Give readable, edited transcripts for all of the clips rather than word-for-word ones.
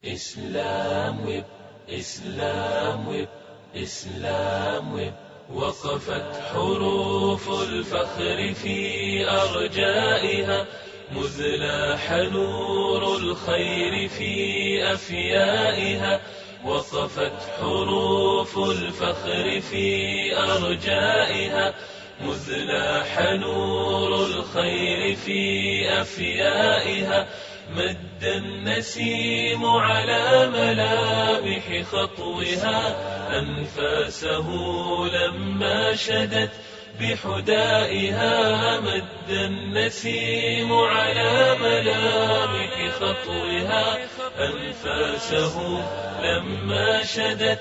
إسلام ويب إسلام ويب إسلام ويب. وقفت حروف الفخر في أرجائها، مذ لاح نور الخير في أفيائها. وقفت حروف الفخر في أرجائها، مذ لاح نور الخير في أفيائها. مد النسيم على ملامح خطوها، أنفاسه لما شدت بحدائها. مد النسيم على ملامح خطوها، أنفاسه لما شدت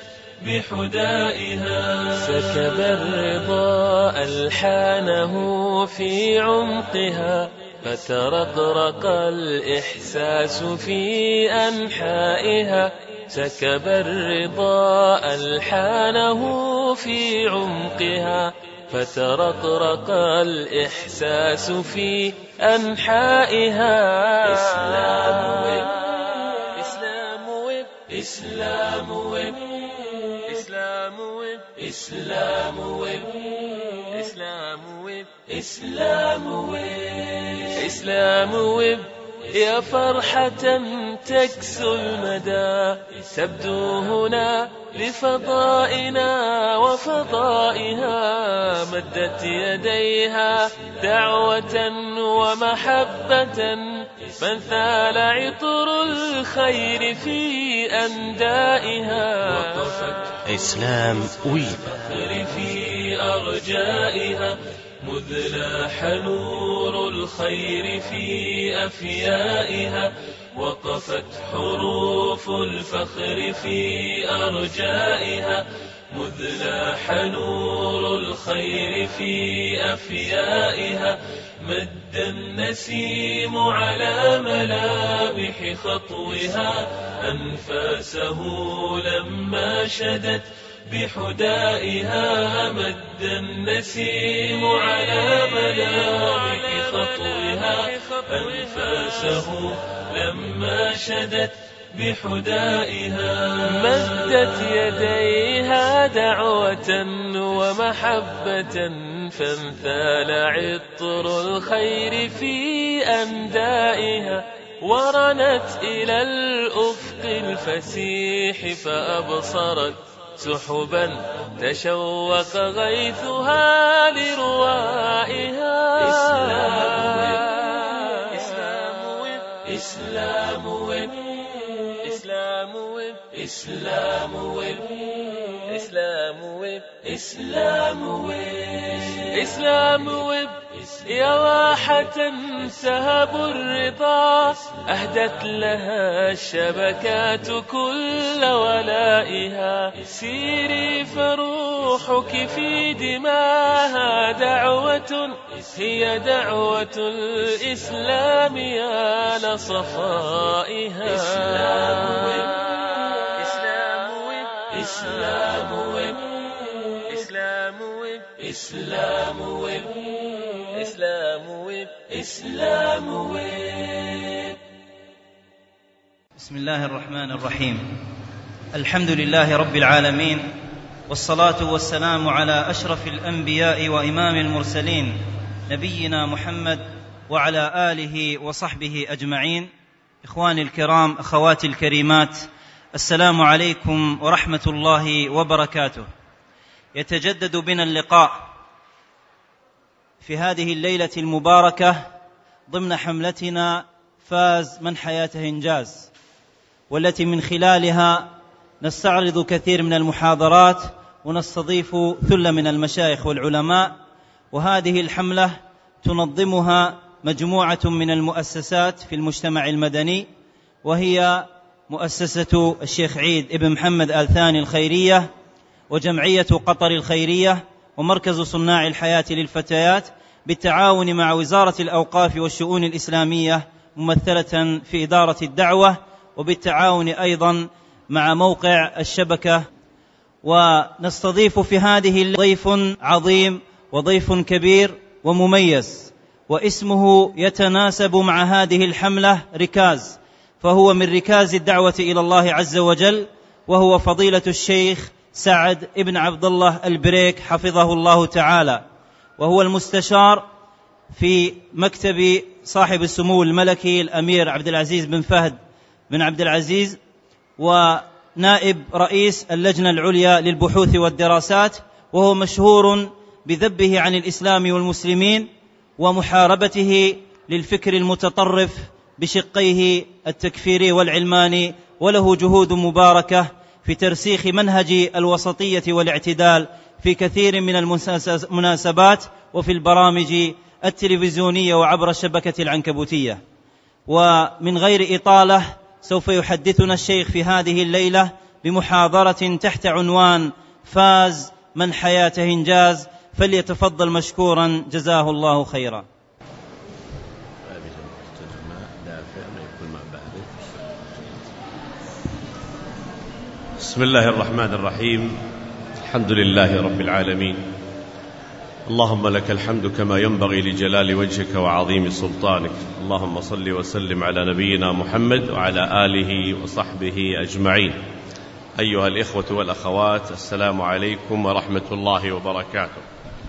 بحدائها. سكب الرضا ألحانه في عمقها، فترقرق الإحساس في أنحائها. سكب الرضا ألحانه في عمقها، فترقرق الإحساس في أنحائها. إسلام ويب إسلام ويب إسلام ويب إسلام ويب إسلام ويب إسلام ويب إسلام ويب إسلام ويب. يا فرحة تكسو المدى، تبدو هنا لفضائنا وفضائها. مدت يديها دعوة ومحبة، من ثال عطر الخير في أندائها. وقفت إسلام ويب في أرجائها، مذ لاح نور الخير في أفيائها. وقفت حروف الفخر في أرجائها، مذ لاح نور الخير في أفيائها. مد النسيم على ملامح خطوها، أنفاسه لما شدت بحدائها. مد النسيم على ملامح خطوها، أنفاسه لما شدت بحدائها. مدت يديها دعوة ومحبة، فانثال عطر الخير في أندائها. ورنت إلى الأفق الفسيح، فأبصرت سحبا تشوق غيثها لروائها. إسلام ويب إسلام ويب إسلام ويب إسلام ويب إسلام ويب إسلام ويب إسلام ويب. يا واحة سهب الرضا، أهدت لها الشبكات كل ولائها. سيري فروحك في دماها دعوة، هي دعوة الإسلام يا لصفائها. إسلام ويب إسلام ويب إسلام ويب إسلام ويب إسلام ويب إسلام ويب إسلام ويب. بسم الله الرحمن الرحيم. الحمد لله رب العالمين، والصلاة والسلام على أشرف الأنبياء وإمام المرسلين، نبينا محمد وعلى آله وصحبه أجمعين. إخواني الكرام، أخواتي الكريمات، السلام عليكم ورحمة الله وبركاته. يتجدد بنا اللقاء في هذه الليلة المباركة ضمن حملتنا فاز من حياته إنجاز، والتي من خلالها نستعرض كثير من المحاضرات ونستضيف ثلة من المشايخ والعلماء. وهذه الحملة تنظمها مجموعة من المؤسسات في المجتمع المدني، وهي مؤسسة الشيخ عيد ابن محمد آل ثاني الخيرية، وجمعية قطر الخيرية، ومركز صناع الحياة للفتيات، بالتعاون مع وزارة الأوقاف والشؤون الإسلامية ممثلة في إدارة الدعوة، وبالتعاون أيضا مع موقع الشبكة. ونستضيف في هذه ضيف عظيم وضيف كبير ومميز، واسمه يتناسب مع هذه الحملة ركاز، فهو من ركاز الدعوة إلى الله عز وجل، وهو فضيلة الشيخ سعد ابن عبد الله البريك حفظه الله تعالى، وهو المستشار في مكتب صاحب السمو الملكي الأمير عبد العزيز بن فهد بن عبد العزيز، ونائب رئيس اللجنة العليا للبحوث والدراسات، وهو مشهور بذبه عن الإسلام والمسلمين ومحاربته للفكر المتطرف بشقيه التكفيري والعلماني، وله جهود مباركة في ترسيخ منهج الوسطية والاعتدال في كثير من المناسبات وفي البرامج التلفزيونية وعبر الشبكة العنكبوتية. ومن غير إطالة سوف يحدثنا الشيخ في هذه الليلة بمحاضرة تحت عنوان فاز من حياته إنجاز، فليتفضل مشكورا جزاه الله خيرا. بسم الله الرحمن الرحيم. الحمد لله رب العالمين، اللهم لك الحمد كما ينبغي لجلال وجهك وعظيم سلطانك. اللهم صل وسلم على نبينا محمد وعلى آله وصحبه أجمعين. أيها الإخوة والأخوات، السلام عليكم ورحمة الله وبركاته.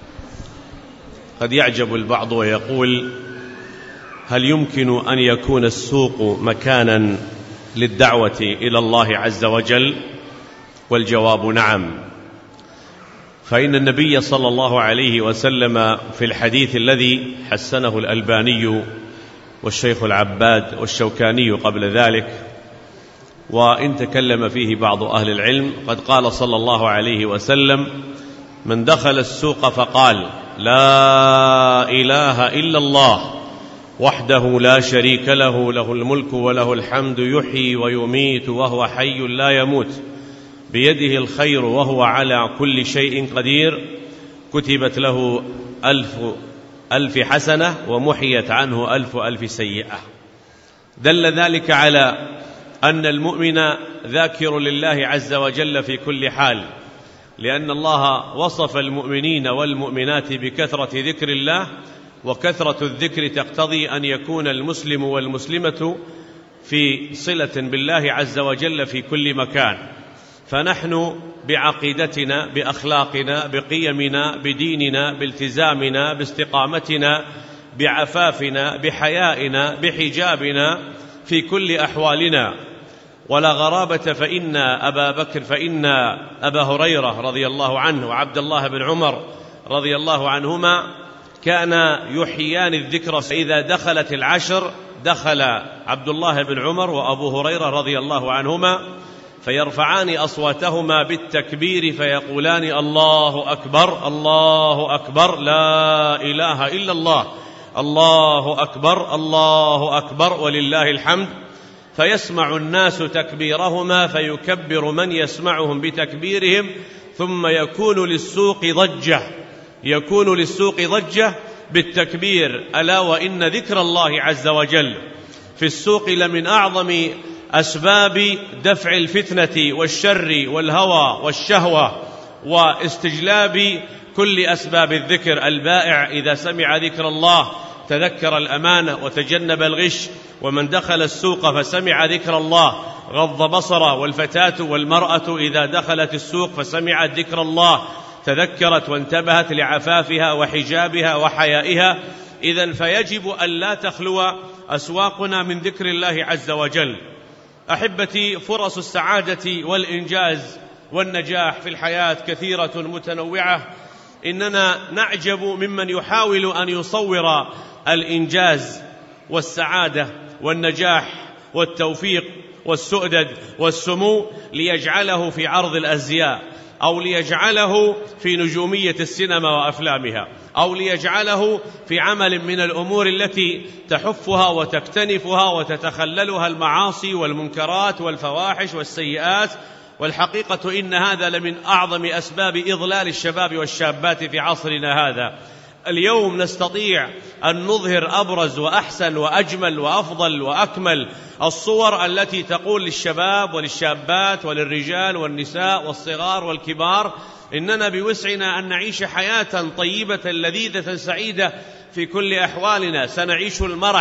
قد يعجب البعض ويقول: هل يمكن أن يكون السوق مكانا للدعوة إلى الله عز وجل؟ والجواب نعم، فإن النبي صلى الله عليه وسلم في الحديث الذي حسنه الألباني والشيخ العباد والشوكاني قبل ذلك، وإن تكلم فيه بعض أهل العلم، قد قال صلى الله عليه وسلم: من دخل السوق فقال لا إله إلا الله وحده لا شريك له، له الملك وله الحمد، يحيي ويميت وهو حي لا يموت، بيده الخير وهو على كل شيء قدير، كتبت له 1000 حسنة ومحيت عنه 1000 سيئة. دل ذلك على أن المؤمن ذاكر لله عز وجل في كل حال، لأن الله وصف المؤمنين والمؤمنات بكثرة ذكر الله، وكثرة الذكر تقتضي أن يكون المسلم والمسلمة في صلة بالله عز وجل في كل مكان. فنحن بعقيدتنا، بأخلاقنا، بقيمنا، بديننا، بالتزامنا، باستقامتنا، بعفافنا، بحيائنا، بحجابنا، في كل أحوالنا. ولا غرابة، فإن أبا هريرة رضي الله عنه وعبد الله بن عمر رضي الله عنهما كان يحييان الذكر، فإذا دخلت العشر دخل عبد الله بن عمر وأبو هريرة رضي الله عنهما فيرفعان أصواتهما بالتكبير فيقولان: الله أكبر، الله أكبر، لا إله إلا الله، الله أكبر، الله أكبر، ولله الحمد. فيسمع الناس تكبيرهما فيكبر من يسمعهم بتكبيرهم، ثم يكون للسوق ضجة بالتكبير. ألا وإن ذكر الله عز وجل في السوق لمن أعظم أسباب دفع الفتنة والشر والهوى والشهوة واستجلاب كل أسباب الذكر. البائع إذا سمع ذكر الله تذكر الأمانة وتجنب الغش، ومن دخل السوق فسمع ذكر الله غض بصره، والفتاة والمرأة إذا دخلت السوق فسمعت ذكر الله تذكرت وانتبهت لعفافها وحجابها وحيائها. إذن فيجب أن لا تخلو أسواقنا من ذكر الله عز وجل. أحبتي، فرص السعادة والإنجاز والنجاح في الحياة كثيرة متنوعة. إننا نعجب ممن يحاول أن يصور الإنجاز والسعادة والنجاح والتوفيق والسؤدد والسمو ليجعله في عرض الأزياء، أو ليجعله في نجومية السينما وأفلامها، أو ليجعله في عمل من الأمور التي تحفها وتكتنفها وتتخللها المعاصي والمنكرات والفواحش والسيئات. والحقيقة إن هذا لمن أعظم أسباب إضلال الشباب والشابات في عصرنا هذا. اليوم نستطيع أن نظهر أبرز وأحسن وأجمل وأفضل وأكمل الصور التي تقول للشباب وللشابات وللرجال والنساء والصغار والكبار: إننا بوسعنا أن نعيش حياة طيبة لذيذة سعيدة في كل أحوالنا. سنعيش المرح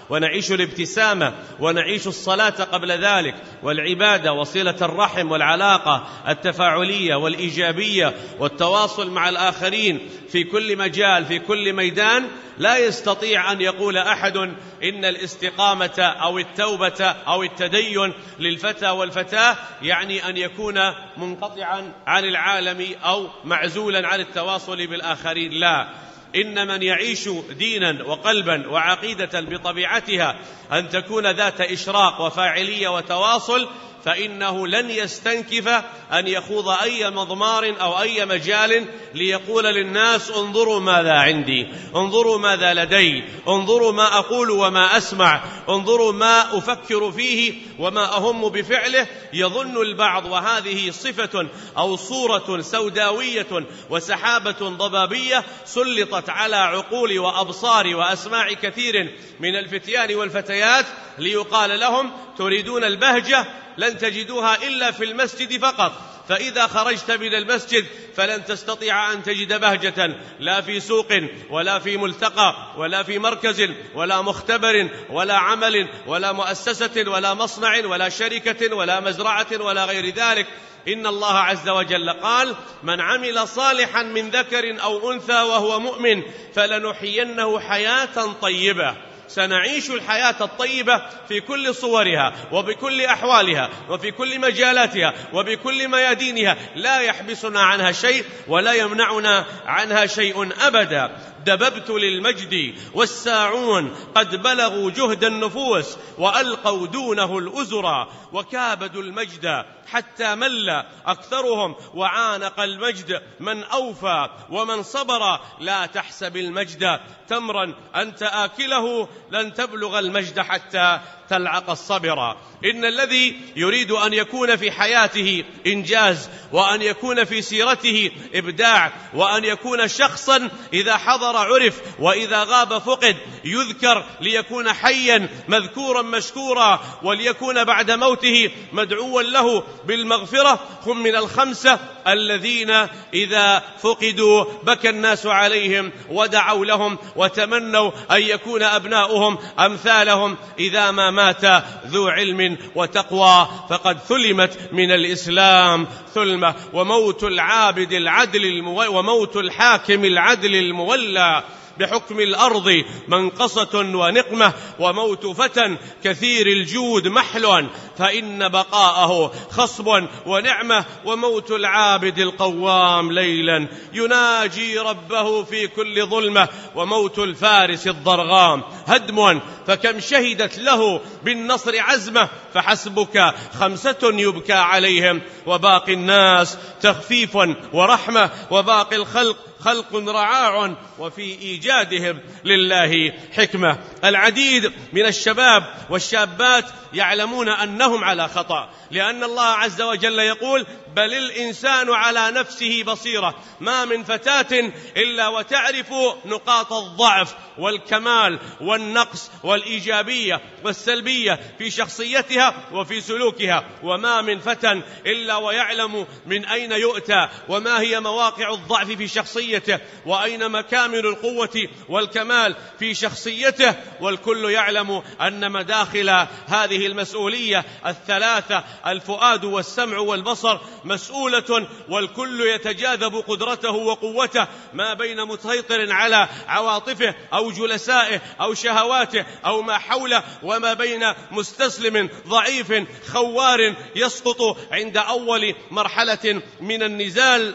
ونعيش الابتسامة، ونعيش الصلاة قبل ذلك، والعبادة وصلة الرحم والعلاقة التفاعلية والإيجابية والتواصل مع الآخرين في كل مجال في كل ميدان، لا يستطيع أن يقول أحد إن الاستقامة أو التوبة أو التدين للفتى والفتاة يعني أن يكون منقطعا عن العالم أو معزولا عن التواصل بالآخرين. لا، إن من يعيش دينا وقلبا وعقيدة بطبيعتها أن تكون ذات إشراق وفاعلية وتواصل، فإنه لن يستنكف أن يخوض أي مضمار أو أي مجال ليقول للناس انظروا ماذا عندي، انظروا ماذا لدي، انظروا ما أقول وما أسمع، انظروا ما أفكر فيه وما أهم بفعله. يظن البعض، وهذه صفة أو صورة سوداوية وسحابة ضبابية سلطت على عقول وأبصار وأسماع كثير من الفتيان والفتيات ليقال لهم تريدون البهجة؟ لن تجدوها إلا في المسجد فقط، فإذا خرجت من المسجد فلن تستطيع أن تجد بهجة لا في سوق ولا في ملتقى ولا في مركز ولا مختبر ولا عمل ولا مؤسسة ولا مصنع ولا شركة ولا مزرعة ولا غير ذلك. إن الله عز وجل قال: من عمل صالحا من ذكر أو أنثى وهو مؤمن فلنحيينه حياة طيبة. سنعيش الحياة الطيبة في كل صورها وبكل أحوالها وفي كل مجالاتها وبكل ميادينها، لا يحبسنا عنها شيء ولا يمنعنا عنها شيء أبدا. دببت للمجد والساعون قد بلغوا جهد النفوس وألقوا دونه الأزرا، وكابدوا المجد حتى مل أكثرهم، وعانق المجد من أوفى ومن صبر. لا تحسب المجد تمرا أنت آكله، لن تبلغ المجد حتى تلعق الصبر. إن الذي يريد أن يكون في حياته إنجاز، وأن يكون في سيرته إبداع، وأن يكون شخصا إذا حضر عرف وإذا غاب فقد، يذكر ليكون حيا مذكورا مشكورا، وليكون بعد موته مدعوا له بالمغفرة، هم من الخمسة الذين إذا فقدوا بكى الناس عليهم ودعوا لهم وتمنوا أن يكون أبناؤهم أمثالهم. إذا ما مات ذو علم وتقوى فقد ثلمت من الإسلام ثلمة، وموت العابد العدل وموت الحاكم العدل المولى بحكم الأرض منقصة ونقمة، وموت فتى كثير الجود محل فإن بقاءه خصب ونعمة، وموت العابد القوام ليلا يناجي ربه في كل ظلمة، وموت الفارس الضرغام هدم فكم شهدت له بالنصر عزمة، فحسبك خمسة يبكى عليهم وباقي الناس تخفيف ورحمة، وباقي الخلق خلق رعاع وفي إيجادهم لله حكمة. العديد من الشباب والشابات يعلمون أنهم على خطأ، لأن الله عز وجل يقول: بل الإنسان على نفسه بصيرة. ما من فتاة إلا وتعرف نقاط الضعف والكمال والنقص والإيجابية والسلبية في شخصيتها وفي سلوكها، وما من فتى إلا ويعلم من أين يؤتى وما هي مواقع الضعف في شخصيته وأين مكامن القوة والكمال في شخصيته. والكل يعلم أن مداخل هذه المسؤولية الثلاثة، الفؤاد والسمع والبصر، مسؤولة، والكل يتجاذب قدرته وقوته ما بين مسيطر على عواطفه أو جلسائه أو شهواته أو ما حوله، وما بين مستسلم ضعيف خوار يسقط عند أول مرحلة من النزال.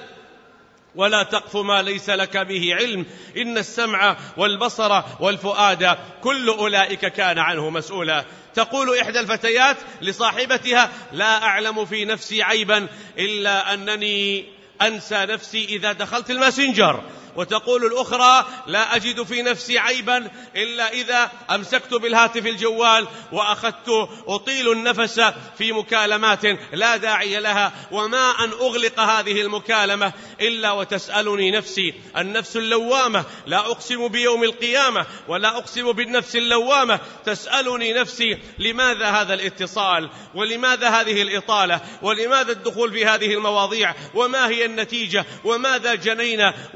ولا تقف ما ليس لك به علم، إن السمع والبصر والفؤاد كل أولئك كان عنه مسؤولا. تقول إحدى الفتيات لصاحبتها: لا أعلم في نفسي عيبا إلا أنني أنسى نفسي إذا دخلت الماسنجر. وتقول الأخرى: لا أجد في نفسي عيبا إلا إذا أمسكت بالهاتف الجوال وأخذت أطيل النفس في مكالمات لا داعي لها، وما أن أغلق هذه المكالمة إلا وتسألني نفسي، النفس اللوامة، لا أقسم بيوم القيامة ولا أقسم بالنفس اللوامة، تسألني نفسي: لماذا هذا الاتصال؟ ولماذا هذه الإطالة؟ ولماذا الدخول في هذه المواضيع؟ وما هي النتيجة؟ وماذا جنينا؟ وهل أثر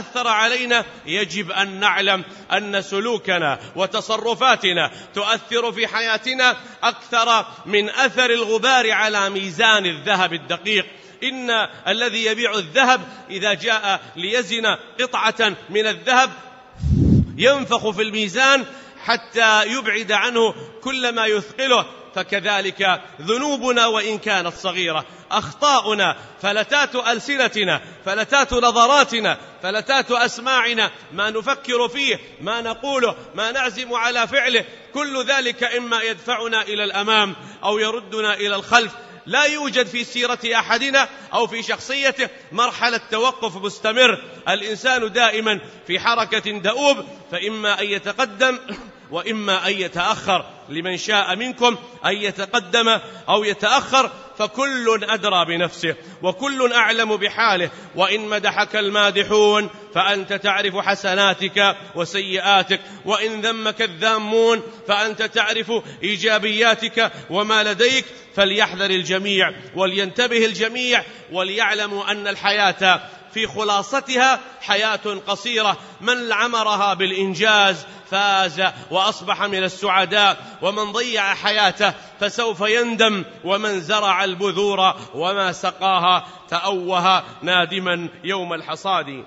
أثر علينا يجب أن نعلم أن سلوكنا وتصرفاتنا تؤثر في حياتنا أكثر من أثر الغبار على ميزان الذهب الدقيق. إن الذي يبيع الذهب إذا جاء ليزن قطعة من الذهب ينفخ في الميزان حتى يبعد عنه كل ما يثقله، فكذلك ذنوبنا وإن كانت صغيرة، أخطاؤنا، فلتات ألسنتنا، فلتات نظراتنا، فلتات أسماعنا، ما نفكر فيه، ما نقوله، ما نعزم على فعله، كل ذلك إما يدفعنا إلى الأمام أو يردنا إلى الخلف. لا يوجد في سيرة أحدنا أو في شخصيته مرحلة توقف مستمر، الإنسان دائما في حركة دؤوب، فإما أن يتقدم وإما أن يتأخر. لمن شاء منكم أن يتقدم أو يتأخر، فكل أدرى بنفسه وكل أعلم بحاله. وإن مدحك المادحون فأنت تعرف حسناتك وسيئاتك، وإن ذمك الذامون فأنت تعرف إيجابياتك وما لديك. فليحذر الجميع ولينتبه الجميع وليعلموا أن الحياة في خلاصتها حياة قصيرة، من عمرها بالإنجاز فاز وأصبح من السعداء، ومن ضيع حياته فسوف يندم، ومن زرع البذور وما سقاها تأوه نادما يوم الحصاد.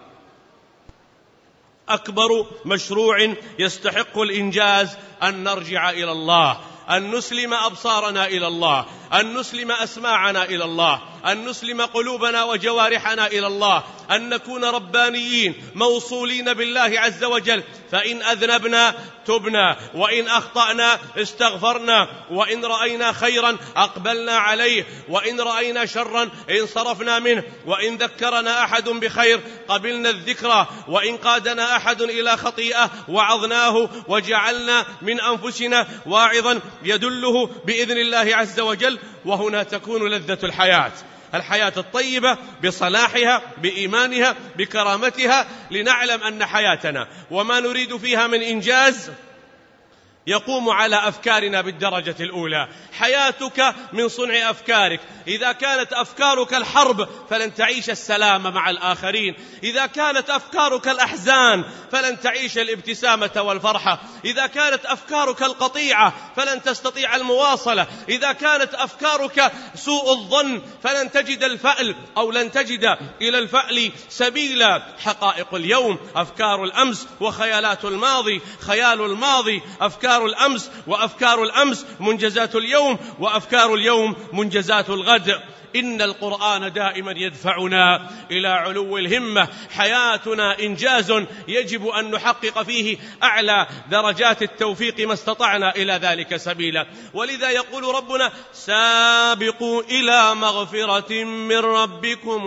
أكبر مشروع يستحق الإنجاز أن نرجع إلى الله، أن نسلم أبصارنا إلى الله، أن نسلم أسماعنا إلى الله، أن نسلم قلوبنا وجوارحنا إلى الله، أن نكون ربانيين موصولين بالله عز وجل. فإن أذنبنا تبنا، وإن أخطأنا استغفرنا، وإن رأينا خيرا أقبلنا عليه، وإن رأينا شرا انصرفنا منه، وإن ذكرنا أحد بخير قبلنا الذكرى، وإن قادنا أحد إلى خطيئة وعظناه وجعلنا من أنفسنا واعظا يدله بإذن الله عز وجل. وهنا تكون لذة الحياة الطيبة بصلاحها، بإيمانها، بكرامتها، لنعلم أن حياتنا وما نريد فيها من إنجاز يقوم على أفكارنا بالدرجة الأولى. حياتك من صنع أفكارك. إذا كانت أفكارك الحرب فلن تعيش السلام مع الآخرين، إذا كانت أفكارك الأحزان فلن تعيش الابتسامة والفرحة، إذا كانت أفكارك القطيعة فلن تستطيع المواصلة، إذا كانت أفكارك سوء الظن فلن تجد الفأل أو لن تجد إلى الفأل سبيلا. حقائق اليوم أفكار الأمس، وخيالات الماضي خيال الماضي، أفكار الأمس وأفكار الأمس منجزات اليوم، وأفكار اليوم منجزات الغد. إن القرآن دائما يدفعنا إلى علو الهمة. حياتنا إنجاز يجب أن نحقق فيه أعلى درجات التوفيق ما استطعنا إلى ذلك سبيلا. ولذا يقول ربنا: سابقوا إلى مغفرة من ربكم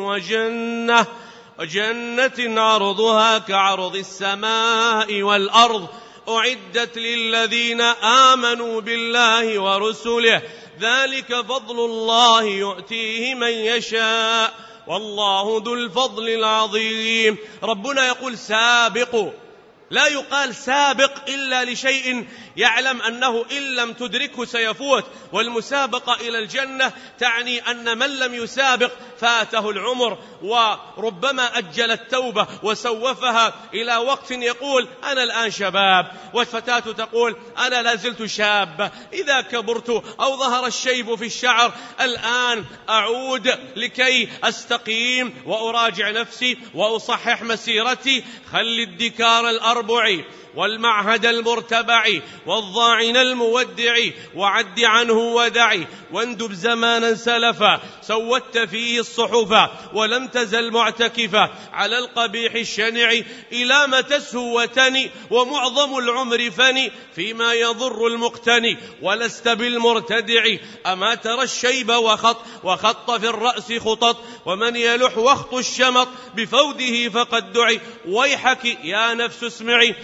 وجنة عرضها كعرض السماء والأرض أعدت للذين آمنوا بالله ورسله ذلك فضل الله يؤتيه من يشاء والله ذو الفضل العظيم. ربنا يقول سابقوا، لا يقال سابق إلا لشيء يعلم أنه إن لم تدركه سيفوت. والمسابقة إلى الجنة تعني أن من لم يسابق فاته العمر، وربما أجل التوبة وسوفها إلى وقت يقول أنا الآن شباب، والفتاة تقول أنا لازلت شاب، إذا كبرت أو ظهر الشيب في الشعر الآن أعود لكي أستقيم وأراجع نفسي وأصحح مسيرتي. خل الدكار الأربع والمعهد المرتبع والضاعن المودع وعد عنه ودعي واندب زمانا سلفا سودت فيه الصحفا ولم تزل معتكفا على القبيح الشنع إلى ما تسهوتني ومعظم العمر فني فيما يضر المقتني ولست بالمرتدع. أما ترى الشيب وخط في الرأس خطط ومن يلح وخط الشمط بفوده فقد دعي. ويحك يا نفس اسمعي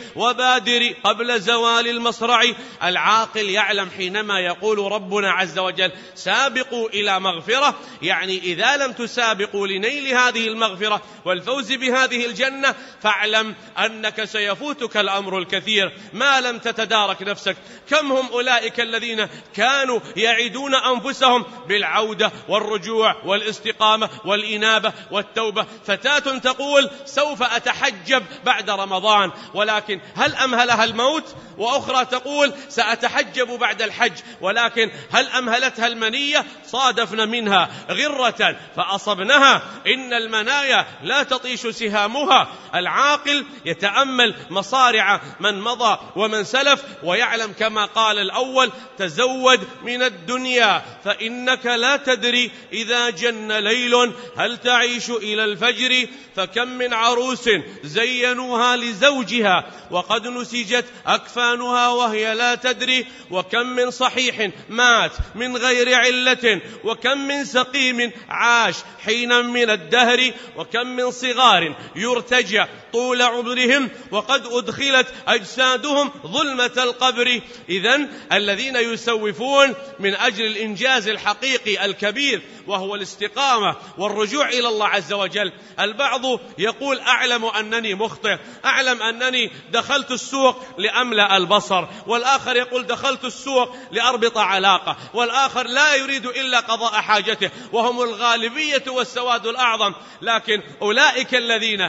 فبادر قبل زوال المصرع. العاقل يعلم حينما يقول ربنا عز وجل سابقوا إلى مغفرة، يعني إذا لم تسابقوا لنيل هذه المغفرة والفوز بهذه الجنة فاعلم أنك سيفوتك الأمر الكثير ما لم تتدارك نفسك. كم هم أولئك الذين كانوا يعدون أنفسهم بالعودة والرجوع والاستقامة والإنابة والتوبة. فتاة تقول سوف أتحجب بعد رمضان، ولكن هل أمهلها الموت؟ وأخرى تقول سأتحجب بعد الحج، ولكن هل أمهلتها المنية؟ صادفنا منها غرة فأصبنها. إن المنايا لا تطيش سهامها. العاقل يتأمل مصارع من مضى ومن سلف ويعلم كما قال الأول تزود من الدنيا فإنك لا تدري إذا جن ليل هل تعيش إلى الفجر. فكم من عروس زينوها لزوجها وقد نسجت أكفانها وهي لا تدري. وكم من صحيح مات من غير علة، وكم من سقيم عاش حينا من الدهر، وكم من صغار يرتجى طول عمرهم وقد أدخلت أجسادهم ظلمة القبر. إذن الذين يسوفون من أجل الإنجاز الحقيقي الكبير وهو الاستقامة والرجوع إلى الله عز وجل. البعض يقول أعلم أنني مخطئ، أعلم أنني دخلت السوق لأملأ البصر، والآخر يقول دخلت السوق لأربط علاقة، والآخر لا يريد إلا قضاء حاجته، وهم الغالبية والسواد الأعظم. لكن أولئك الذين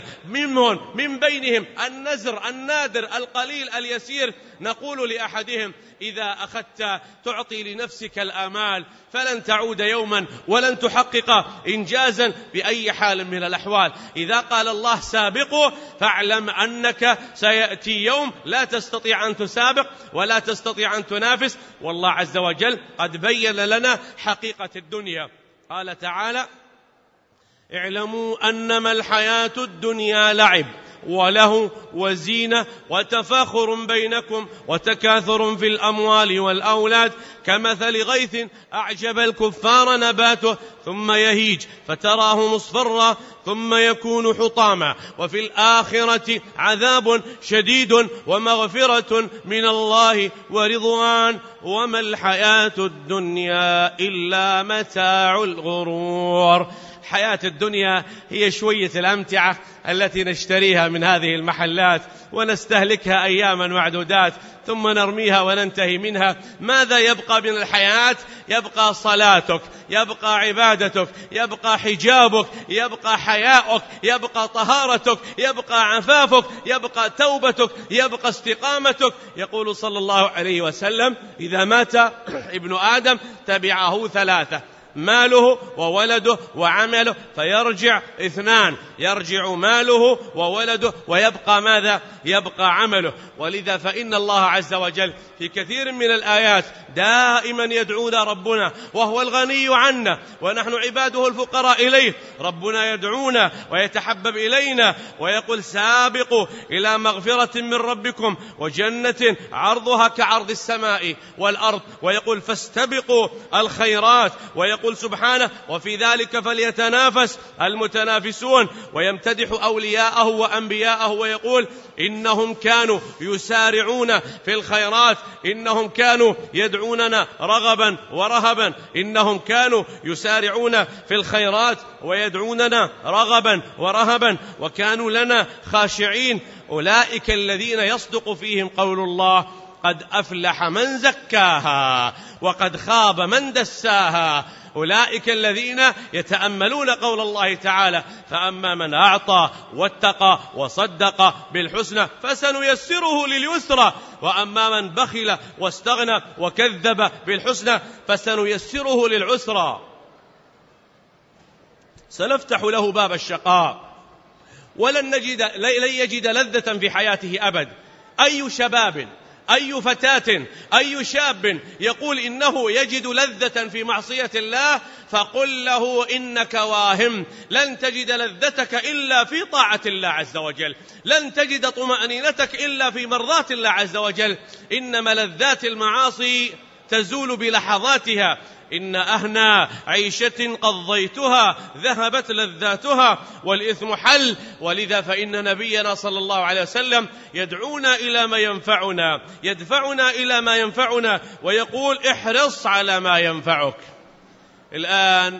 من بينهم النزر النادر القليل اليسير نقول لأحدهم إذا أخذت تعطي لنفسك الآمال فلن تعود يوما ولن تحقق إنجازا بأي حال من الأحوال. إذا قال الله سابقوا فاعلم أنك سيأتي يوم لا تستطيع أن تسابق ولا تستطيع أن تنافس، والله عز وجل قد بين لنا حقيقة الدنيا. قال تعالى اعلموا أنما الحياة الدنيا لعب وله وزينة وتفاخر بينكم وتكاثر في الأموال والأولاد كمثل غيث أعجب الكفار نباته ثم يهيج فتراه مصفرا ثم يكون حطاما وفي الآخرة عذاب شديد ومغفرة من الله ورضوان وما الحياة الدنيا إلا متاع الغرور. حياة الدنيا هي شوية الأمتعة التي نشتريها من هذه المحلات ونستهلكها أياما معدودات ثم نرميها وننتهي منها. ماذا يبقى من الحياة؟ يبقى صلاتك، يبقى عبادتك، يبقى حجابك، يبقى حياؤك، يبقى طهارتك، يبقى عفافك، يبقى توبتك، يبقى استقامتك. يقول صلى الله عليه وسلم إذا مات ابن آدم تبعه ثلاثة: ماله وولده وعمله، فيرجع اثنان، يرجع ماله وولده ويبقى ماذا؟ يبقى عمله. ولذا فإن الله عز وجل في كثير من الآيات دائما يدعونا ربنا وهو الغني عنا ونحن عباده الفقراء إليه. ربنا يدعونا ويتحبب إلينا ويقول سابقوا إلى مغفرة من ربكم وجنة عرضها كعرض السماء والأرض، ويقول فاستبقوا الخيرات، ويقول سبحانه وفي ذلك فليتنافس المتنافسون، ويمتدح أولياءه وأنبياءه ويقول إنهم كانوا يسارعون في الخيرات، إنهم كانوا يدعوننا رغبا ورهبا، إنهم كانوا يسارعون في الخيرات ويدعوننا رغبا ورهبا وكانوا لنا خاشعين. أولئك الذين يصدق فيهم قول الله قد أفلح من زكاها وقد خاب من دساها. أولئك الذين يتأملون قول الله تعالى فأما من أعطى واتقى وصدق بالحسنى فسنيسره لليسرى وأما من بخل واستغنى وكذب بالحسنى فسنيسره للعسرى. سنفتح له باب الشقاء ولن يجد لذة في حياته أبد. أي شباب، أي فتاة، أي شاب يقول إنه يجد لذة في معصية الله فقل له إنك واهم. لن تجد لذتك إلا في طاعة الله عز وجل، لن تجد طمأنينتك إلا في مرضاة الله عز وجل. إنما لذات المعاصي تزول بلحظاتها، إن أهنى عيشة قضيتها ذهبت لذاتها والإثم حل. ولذا فإن نبينا صلى الله عليه وسلم يدعونا إلى ما ينفعنا، يدفعنا إلى ما ينفعنا، ويقول احرص على ما ينفعك. الآن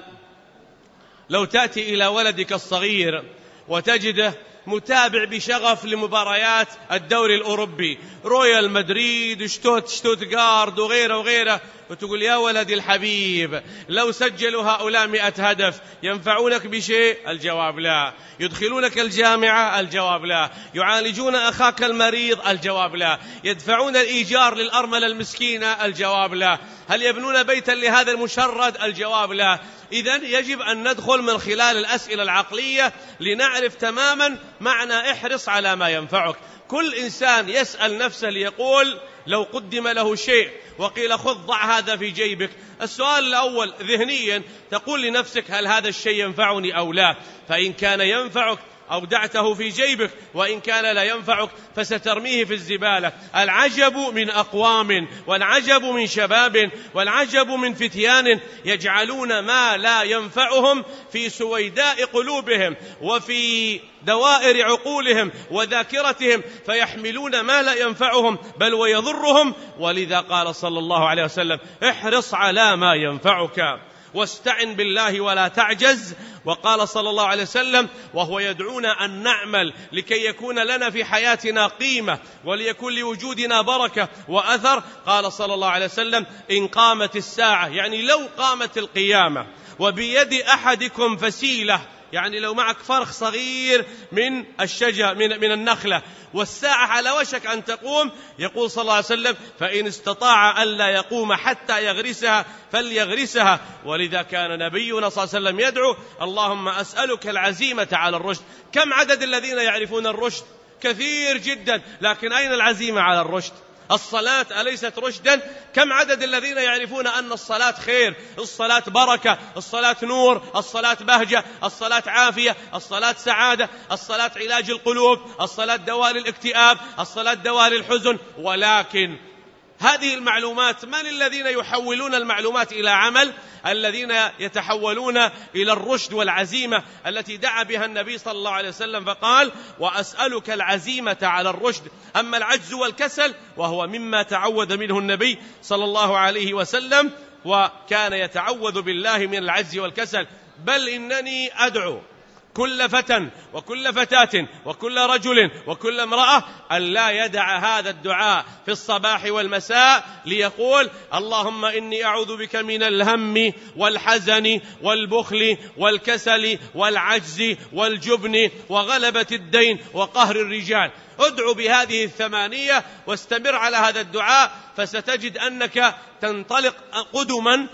لو تأتي إلى ولدك الصغير وتجده متابع بشغف لمباريات الدوري الأوروبي، رويال مدريد، شتوتغارت وغيره وغيره، وتقول يا ولدي الحبيب لو سجلوا هؤلاء 100 هدف ينفعونك بشيء؟ الجواب لا. يدخلونك الجامعة؟ الجواب لا. يعالجون أخاك المريض؟ الجواب لا. يدفعون الإيجار للأرملة المسكينة؟ الجواب لا. هل يبنون بيتا لهذا المشرد؟ الجواب لا. إذن يجب أن ندخل من خلال الأسئلة العقلية لنعرف تماما معنى احرص على ما ينفعك. كل إنسان يسأل نفسه ليقول لو قدم له شيء وقيل خذ ضع هذا في جيبك، السؤال الأول ذهنيا تقول لنفسك هل هذا الشيء ينفعني أو لا؟ فإن كان ينفعك أودعته في جيبك، وإن كان لا ينفعك فسترميه في الزبالة. العجب من أقوام، والعجب من شباب، والعجب من فتيان يجعلون ما لا ينفعهم في سويداء قلوبهم وفي دوائر عقولهم وذاكرتهم، فيحملون ما لا ينفعهم بل ويضرهم. ولذا قال صلى الله عليه وسلم احرص على ما ينفعك واستعن بالله ولا تعجز. وقال صلى الله عليه وسلم وهو يدعونا أن نعمل لكي يكون لنا في حياتنا قيمة وليكون لوجودنا بركة وأثر، قال صلى الله عليه وسلم إن قامت الساعة، يعني لو قامت القيامة وبيد أحدكم فسيلة، يعني لو معك فرخ صغير من الشجر من النخلة والساعة على وشك أن تقوم، يقول صلى الله عليه وسلم فإن استطاع ألا يقوم حتى يغرسها فليغرسها. ولذا كان نبينا صلى الله عليه وسلم يدعو اللهم أسألك العزيمة على الرشد. كم عدد الذين يعرفون الرشد؟ كثير جدا، لكن أين العزيمة على الرشد؟ الصلاة أليست رشدا؟ كم عدد الذين يعرفون أن الصلاة خير، الصلاة بركة، الصلاة نور، الصلاة بهجة، الصلاة عافية، الصلاة سعادة، الصلاة علاج القلوب، الصلاة دواء للاكتئاب، الصلاة دواء للحزن. ولكن هذه المعلومات من الذين يحولون المعلومات إلى عمل؟ الذين يتحولون إلى الرشد والعزيمة التي دعا بها النبي صلى الله عليه وسلم فقال وأسألك العزيمة على الرشد. أما العجز والكسل وهو مما تعوذ منه النبي صلى الله عليه وسلم، وكان يتعوذ بالله من العجز والكسل. بل إنني أدعو كل فتى وكل فتاة وكل رجل وكل امرأة أن لا يدع هذا الدعاء في الصباح والمساء ليقول اللهم إني أعوذ بك من الهم والحزن والبخل والكسل والعجز والجبن وغلبة الدين وقهر الرجال. ادعو بهذه الثمانية واستمر على هذا الدعاء، فستجد أنك تنطلق قدما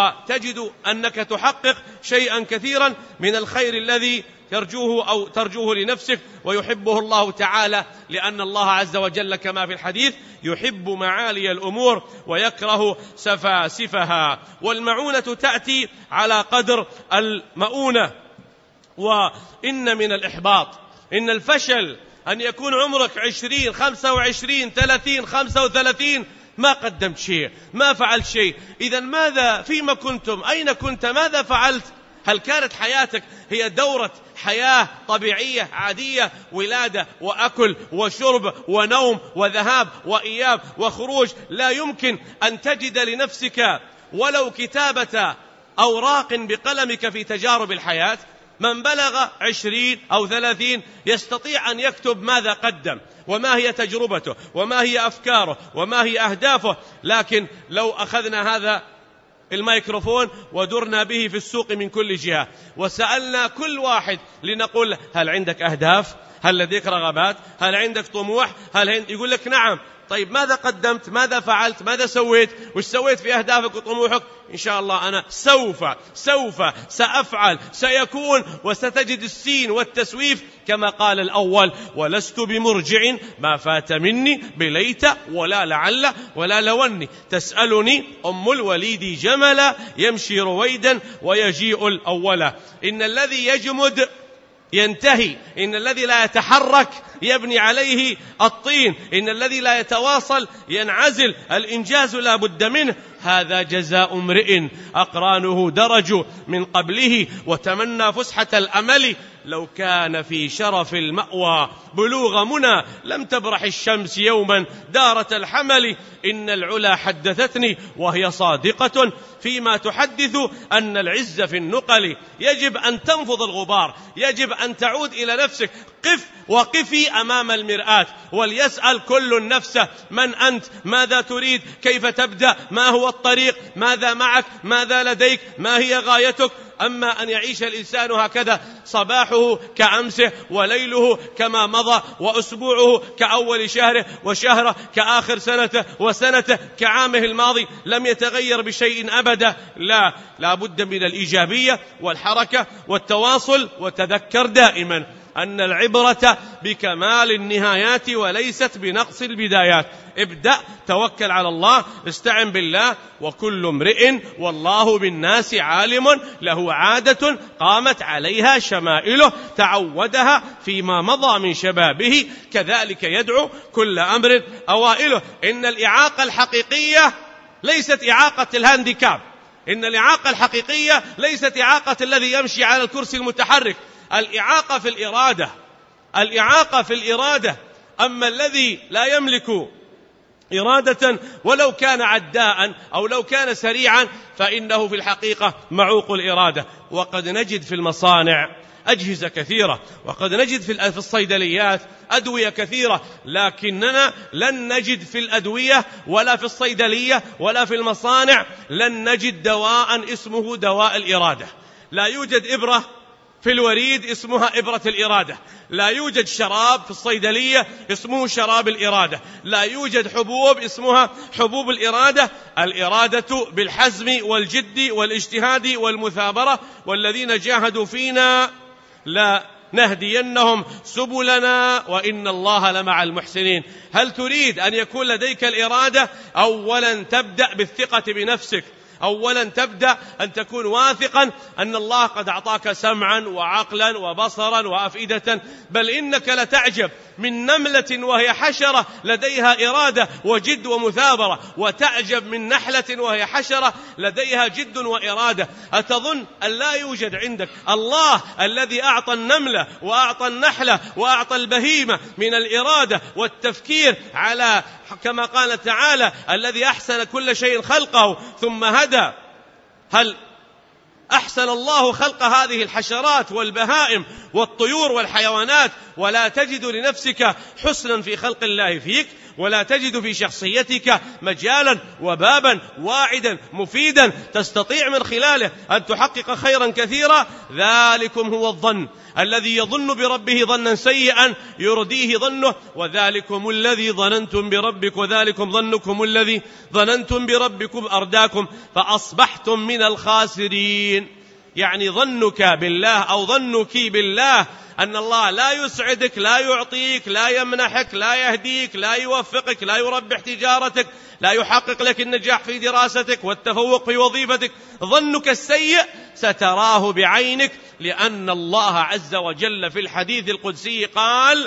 وتجد أنك تحقق شيئا كثيرا من الخير الذي ترجوه أو ترجوه لنفسك ويحبه الله تعالى، لأن الله عز وجل كما في الحديث يحب معالي الأمور ويكره سفاسفها. والمعونة تأتي على قدر المؤونة. وإن من الإحباط، إن الفشل أن يكون عمرك 20 25 30 35 ما قدمت شيء، ما فعلت شيء. إذن ماذا؟ فيما كنتم؟ أين كنت؟ ماذا فعلت؟ هل كانت حياتك هي دورة حياة طبيعية عادية، ولادة وأكل وشرب ونوم وذهاب وإياب وخروج؟ لا يمكن أن تجد لنفسك ولو كتابة أوراق بقلمك في تجارب الحياة. من بلغ 20 أو 30 يستطيع أن يكتب ماذا قدم وما هي تجربته وما هي أفكاره وما هي أهدافه. لكن لو أخذنا هذا الميكروفون ودرنا به في السوق من كل جهة وسألنا كل واحد لنقول هل عندك أهداف؟ هل لديك رغبات؟ هل عندك طموح؟ يقول لك نعم. طيب ماذا قدمت؟ ماذا فعلت؟ ماذا سويت؟ وش سويت في أهدافك وطموحك؟ إن شاء الله أنا سوف سأفعل سيكون، وستجد السين والتسويف كما قال الأول ولست بمرجع ما فات مني بليت ولا لعل ولا لوني تسألني أم الوليد جملا يمشي رويدا ويجيء الأول. إن الذي يجمد ينتهي، إن الذي لا يتحرك يبني عليه الطين، إن الذي لا يتواصل ينعزل. الإنجاز لا بد منه، هذا جزاء امرئ أقرانه درج من قبله وتمنى فسحة الأمل. لو كان في شرف المأوى بلوغ منى لم تبرح الشمس يوما دارة الحمل. إن العلا حدثتني وهي صادقة فيما تحدث أن العز في النقل. يجب أن تنفض الغبار، يجب أن تعود إلى نفسك. قف وقفي أمام المرآة وليسأل كل النفس: من أنت؟ ماذا تريد؟ كيف تبدأ؟ ما هو الطريق؟ ماذا معك؟ ماذا لديك؟ ما هي غايتك؟ أما أن يعيش الإنسان هكذا صباحه كأمسه وليله كما مضى وأسبوعه كأول شهره وشهره كآخر سنته وسنته كعامه الماضي لم يتغير بشيء أبدا. لا بد من الإيجابية والحركة والتواصل. وتذكر دائما أن العبرة بكمال النهايات وليست بنقص البدايات. ابدأ، توكل على الله، استعن بالله. وكل امرئ والله بالناس عالم له عادة قامت عليها شمائله تعودها فيما مضى من شبابه كذلك يدعو كل أمر أوائله. إن الإعاقة الحقيقية ليست إعاقة الهانديكاب، إن الإعاقة الحقيقية ليست إعاقة الذي يمشي على الكرسي المتحرك. الإعاقة في الإرادة، الإعاقة في الإرادة. أما الذي لا يملك إرادة ولو كان عداء أو لو كان سريعا فإنه في الحقيقة معوق الإرادة. وقد نجد في المصانع أجهزة كثيرة، وقد نجد في الصيدليات أدوية كثيرة، لكننا لن نجد في الأدوية ولا في الصيدلية ولا في المصانع لن نجد دواء اسمه دواء الإرادة. لا يوجد إبرة في الوريد اسمها إبرة الإرادة، لا يوجد شراب في الصيدلية اسمه شراب الإرادة، لا يوجد حبوب اسمها حبوب الإرادة. الإرادة بالحزم والجد والاجتهاد والمثابرة. والذين جاهدوا فينا لا نهدينهم سبلنا وإن الله لمع المحسنين. هل تريد أن يكون لديك الإرادة؟ أولا تبدأ بالثقة بنفسك، أولا تبدأ أن تكون واثقا أن الله قد أعطاك سمعا وعقلا وبصرا وأفئدة. بل إنك لتعجب من نملة وهي حشرة لديها إرادة وجد ومثابرة، وتعجب من نحلة وهي حشرة لديها جد وإرادة. أتظن أن لا يوجد عندك الله الذي أعطى النملة وأعطى النحلة وأعطى البهيمة من الإرادة والتفكير على كما قال تعالى: الذي أحسن كل شيء خلقه ثم هدى. هل أحسن الله خلق هذه الحشرات والبهائم والطيور والحيوانات ولا تجد لنفسك حسنا في خلق الله فيك، ولا تجد في شخصيتك مجالا وبابا واعدا مفيدا تستطيع من خلاله أن تحقق خيرا كثيرا؟ ذلكم هو الظن الذي يظن بربه ظنا سيئا يرديه ظنه، وذلكم الذي ظننتم بربكم وذلكم ظنكم الذي ظننتم بربكم أرداكم فأصبحتم من الخاسرين. يعني ظنك بالله أو ظنك بالله أن الله لا يسعدك، لا يعطيك، لا يمنحك، لا يهديك، لا يوفقك، لا يربح تجارتك، لا يحقق لك النجاح في دراستك والتفوق في وظيفتك. ظنك السيء ستراه بعينك، لأن الله عز وجل في الحديث القدسي قال: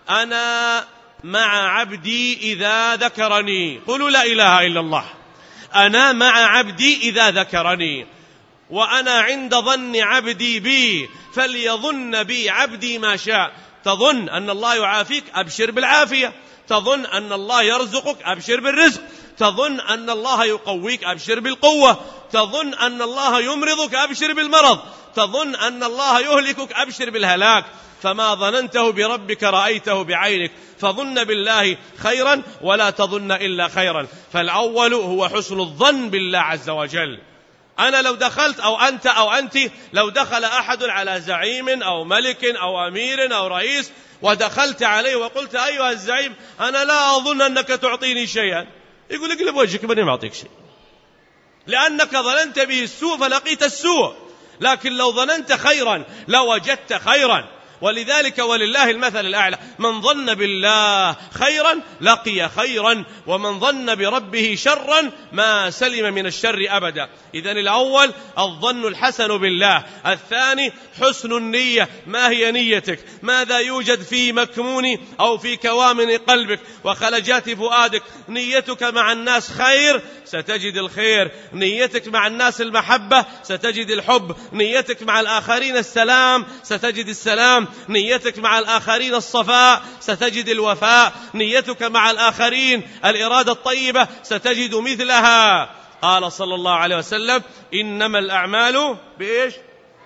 أنا مع عبدي إذا ذكرني. قولوا لا إله إلا الله. أنا مع عبدي إذا ذكرني، وأنا عند ظن عبدي بي فليظن بي عبدي ما شاء. تظن أن الله يعافيك؟ أبشر بالعافية. تظن أن الله يرزقك؟ أبشر بالرزق. تظن أن الله يقويك؟ أبشر بالقوة. تظن أن الله يمرضك؟ أبشر بالمرض. تظن أن الله يهلكك؟ أبشر بالهلاك. فما ظننته بربك رأيته بعينك، فظن بالله خيرا ولا تظن إلا خيرا. فالأول هو حسن الظن بالله عز وجل. أنا لو دخلت أو أنت أو أنت لو دخل أحد على زعيم أو ملك أو أمير أو رئيس ودخلت عليه وقلت: أيها الزعيم أنا لا أظن أنك تعطيني شيئا، يقول: اقلب وجهك بني ما أعطيك شيء، لأنك ظننت به السوء فلقيت السوء. لكن لو ظننت خيرا لوجدت خيرا. ولذلك ولله المثل الأعلى، من ظن بالله خيرا لقي خيرا، ومن ظن بربه شرا ما سلم من الشر أبدا. إذن الأول الظن الحسن بالله، الثاني حسن النية. ما هي نيتك؟ ماذا يوجد في مكمون أو في كوامن قلبك وخلجات فؤادك؟ نيتك مع الناس خير ستجد الخير، نيتك مع الناس المحبة ستجد الحب، نيتك مع الآخرين السلام ستجد السلام، نيتك مع الآخرين الصفاء ستجد الوفاء، نيتك مع الآخرين الإرادة الطيبة ستجد مثلها. قال صلى الله عليه وسلم: إنما الأعمال بإيش؟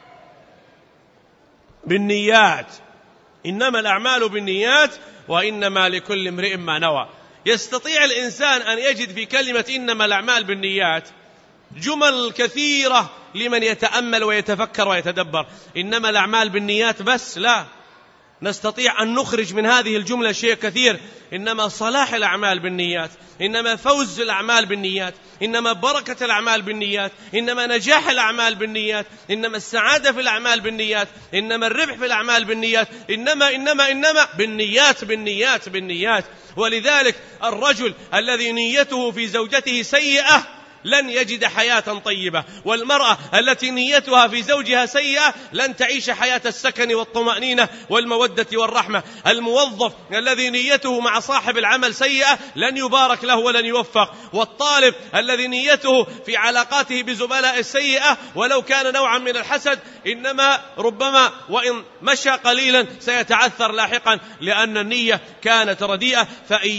بالنيات. إنما الأعمال بالنيات وإنما لكل امرئ ما نوى. يستطيع الإنسان أن يجد في كلمة إنما الأعمال بالنيات جمل كثيرة لمن يتأمل ويتفكر ويتدبر. إنما الأعمال بالنيات بس؟ لا، نستطيع أن نخرج من هذه الجملة شيء كثير. إنما صلاح الأعمال بالنيات، إنما فوز الأعمال بالنيات، إنما بركة الأعمال بالنيات، إنما نجاح الأعمال بالنيات، إنما السعادة في الأعمال بالنيات، إنما الربح في الأعمال بالنيات، إنما بالنيات. ولذلك الرجل الذي نيته في زوجته سيئة لن يجد حياة طيبة، والمرأة التي نيتها في زوجها سيئة لن تعيش حياة السكن والطمأنينة والمودة والرحمة. الموظف الذي نيته مع صاحب العمل سيئة لن يبارك له ولن يوفق. والطالب الذي نيته في علاقاته بزملاء السيئة ولو كان نوعا من الحسد إنما ربما وإن مشى قليلا سيتعثر لاحقا لأن النية كانت رديئة.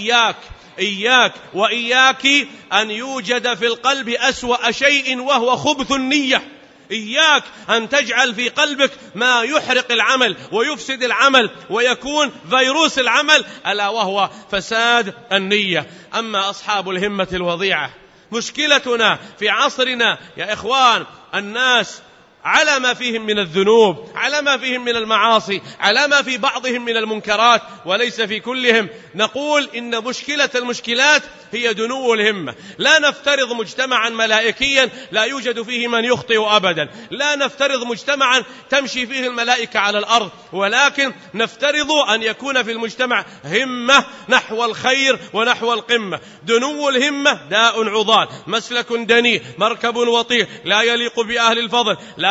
إياك وإياك أن يوجد في القلب أسوأ شيء وهو خبث النية. إياك أن تجعل في قلبك ما يحرق العمل ويفسد العمل ويكون فيروس العمل، ألا وهو فساد النية. أما أصحاب الهمة الوضيعة، مشكلتنا في عصرنا يا إخوان الناس على ما فيهم من الذنوب، على ما فيهم من المعاصي، على ما في بعضهم من المنكرات وليس في كلهم. نقول إن مشكلة المشكلات هي دنو الهمة. لا نفترض مجتمعا ملائكيا لا يوجد فيه من يخطئ أبدا، لا نفترض مجتمعا تمشي فيه الملائكة على الأرض، ولكن نفترض أن يكون في المجتمع همة نحو الخير ونحو القمة. دنو الهمة داء عضال، مسلك دني، مركب وطيء، لا يليق بأهل الفضل، لا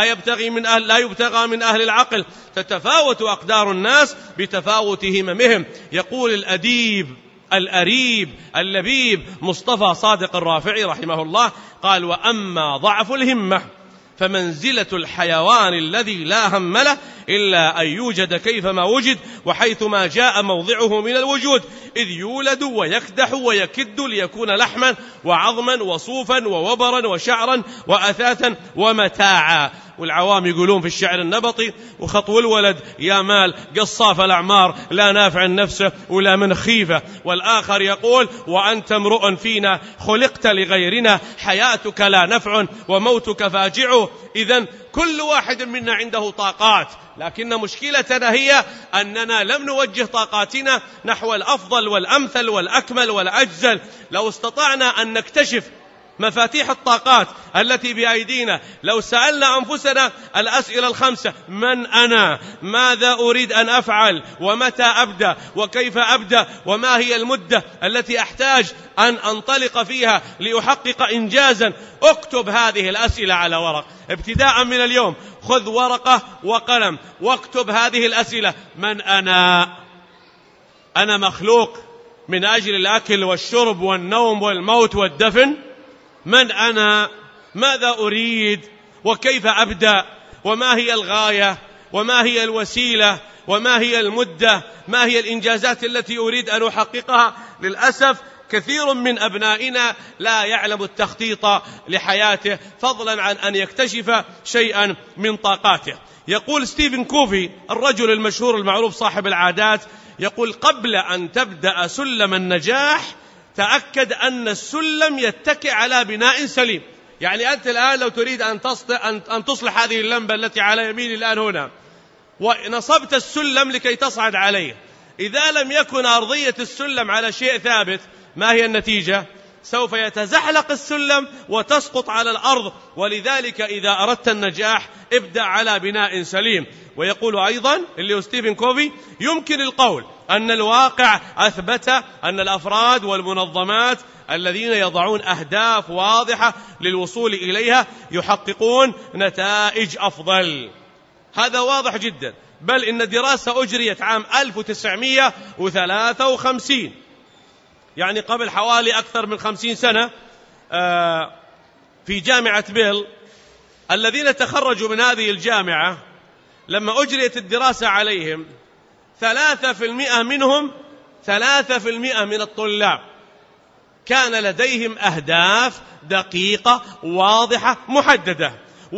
يبتغى من أهل العقل. تتفاوت أقدار الناس بتفاوت هممهم. يقول الأديب الأريب اللبيب مصطفى صادق الرافعي رحمه الله قال: وأما ضعف الهمة فمنزلة الحيوان الذي لا هم له إلا أن يوجد كيفما وجد وحيثما جاء موضعه من الوجود، إذ يولد ويكدح ويكد ليكون لحما وعظما وصوفا ووبرا وشعرا وأثاثا ومتاعا. والعوام يقولون في الشعر النبطي: وخطو الولد يا مال قصاف الأعمار لا نافع نفسه ولا من خيفة. والآخر يقول: وأنت امرؤ فينا خلقت لغيرنا، حياتك لا نفع وموتك فاجع. إذن كل واحد منا عنده طاقات، لكن مشكلتنا هي أننا لم نوجه طاقاتنا نحو الأفضل والأمثل والأكمل والأجزل. لو استطعنا أن نكتشف مفاتيح الطاقات التي بأيدينا، لو سألنا أنفسنا الأسئلة الخمسة: من أنا؟ ماذا أريد أن أفعل؟ ومتى أبدأ؟ وكيف أبدأ؟ وما هي المدة التي أحتاج أن أنطلق فيها لأحقق إنجازا؟ اكتب هذه الأسئلة على ورق ابتداء من اليوم. خذ ورقة وقلم واكتب هذه الأسئلة: من أنا؟ أنا مخلوق من أجل الأكل والشرب والنوم والموت والدفن. من أنا؟ ماذا أريد؟ وكيف أبدأ؟ وما هي الغاية؟ وما هي الوسيلة؟ وما هي المدة؟ ما هي الإنجازات التي أريد أن أحققها؟ للأسف كثير من أبنائنا لا يعلم التخطيط لحياته، فضلا عن أن يكتشف شيئا من طاقاته. يقول ستيفن كوفي الرجل المشهور المعروف صاحب العادات، يقول: قبل أن تبدأ سلم النجاح تأكد أن السلم يتكئ على بناء سليم. يعني أنت الآن لو تريد أن تصلح هذه اللمبة التي على يميني الآن هنا، ونصبت السلم لكي تصعد عليه، إذا لم يكن أرضية السلم على شيء ثابت ما هي النتيجة؟ سوف يتزحلق السلم وتسقط على الأرض. ولذلك إذا أردت النجاح ابدأ على بناء سليم. ويقول أيضا اللي هو ستيفن كوفي: يمكن القول أن الواقع أثبت أن الأفراد والمنظمات الذين يضعون أهداف واضحة للوصول إليها يحققون نتائج أفضل. هذا واضح جدا. بل إن دراسة أجريت عام 1953، يعني قبل حوالي أكثر من 50 سنة، في جامعة بيل. الذين تخرجوا من هذه الجامعة لما أجريت الدراسة عليهم 3% منهم، 3% من الطلاب كان لديهم أهداف دقيقة واضحة محددة،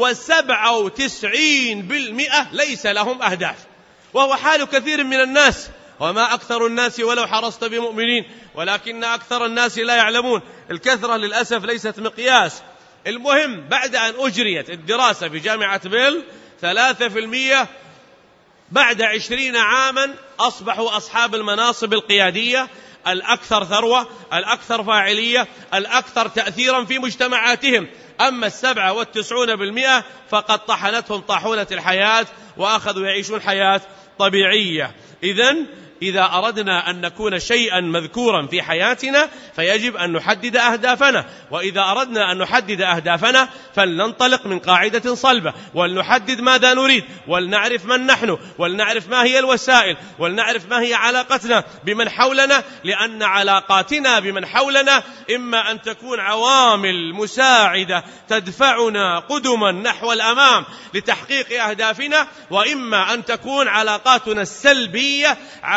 و97% ليس لهم أهداف، وهو حال كثير من الناس. وما أكثر الناس ولو حرصت بمؤمنين ولكن أكثر الناس لا يعلمون. الكثرة للأسف ليست مقياس. المهم بعد أن أجريت الدراسة في جامعة بيل 3% بعد 20 عاما أصبحوا أصحاب المناصب القيادية الأكثر ثروة، الأكثر فاعلية، الأكثر تأثيرا في مجتمعاتهم. أما 97% فقد طحنتهم طاحونة الحياة وأخذوا يعيشون حياة طبيعية. إذا أردنا أن نكون شيئا مذكورا في حياتنا فيجب أن نحدد أهدافنا. وإذا أردنا أن نحدد أهدافنا فلننطلق من قاعدة صلبة، ولنحدد ماذا نريد، ولنعرف من نحن، ولنعرف ما هي الوسائل، ولنعرف ما هي علاقتنا بمن حولنا. لأن علاقاتنا بمن حولنا إما أن تكون عوامل مساعدة تدفعنا قدما نحو الأمام لتحقيق أهدافنا، وإما أن تكون علاقاتنا السلبية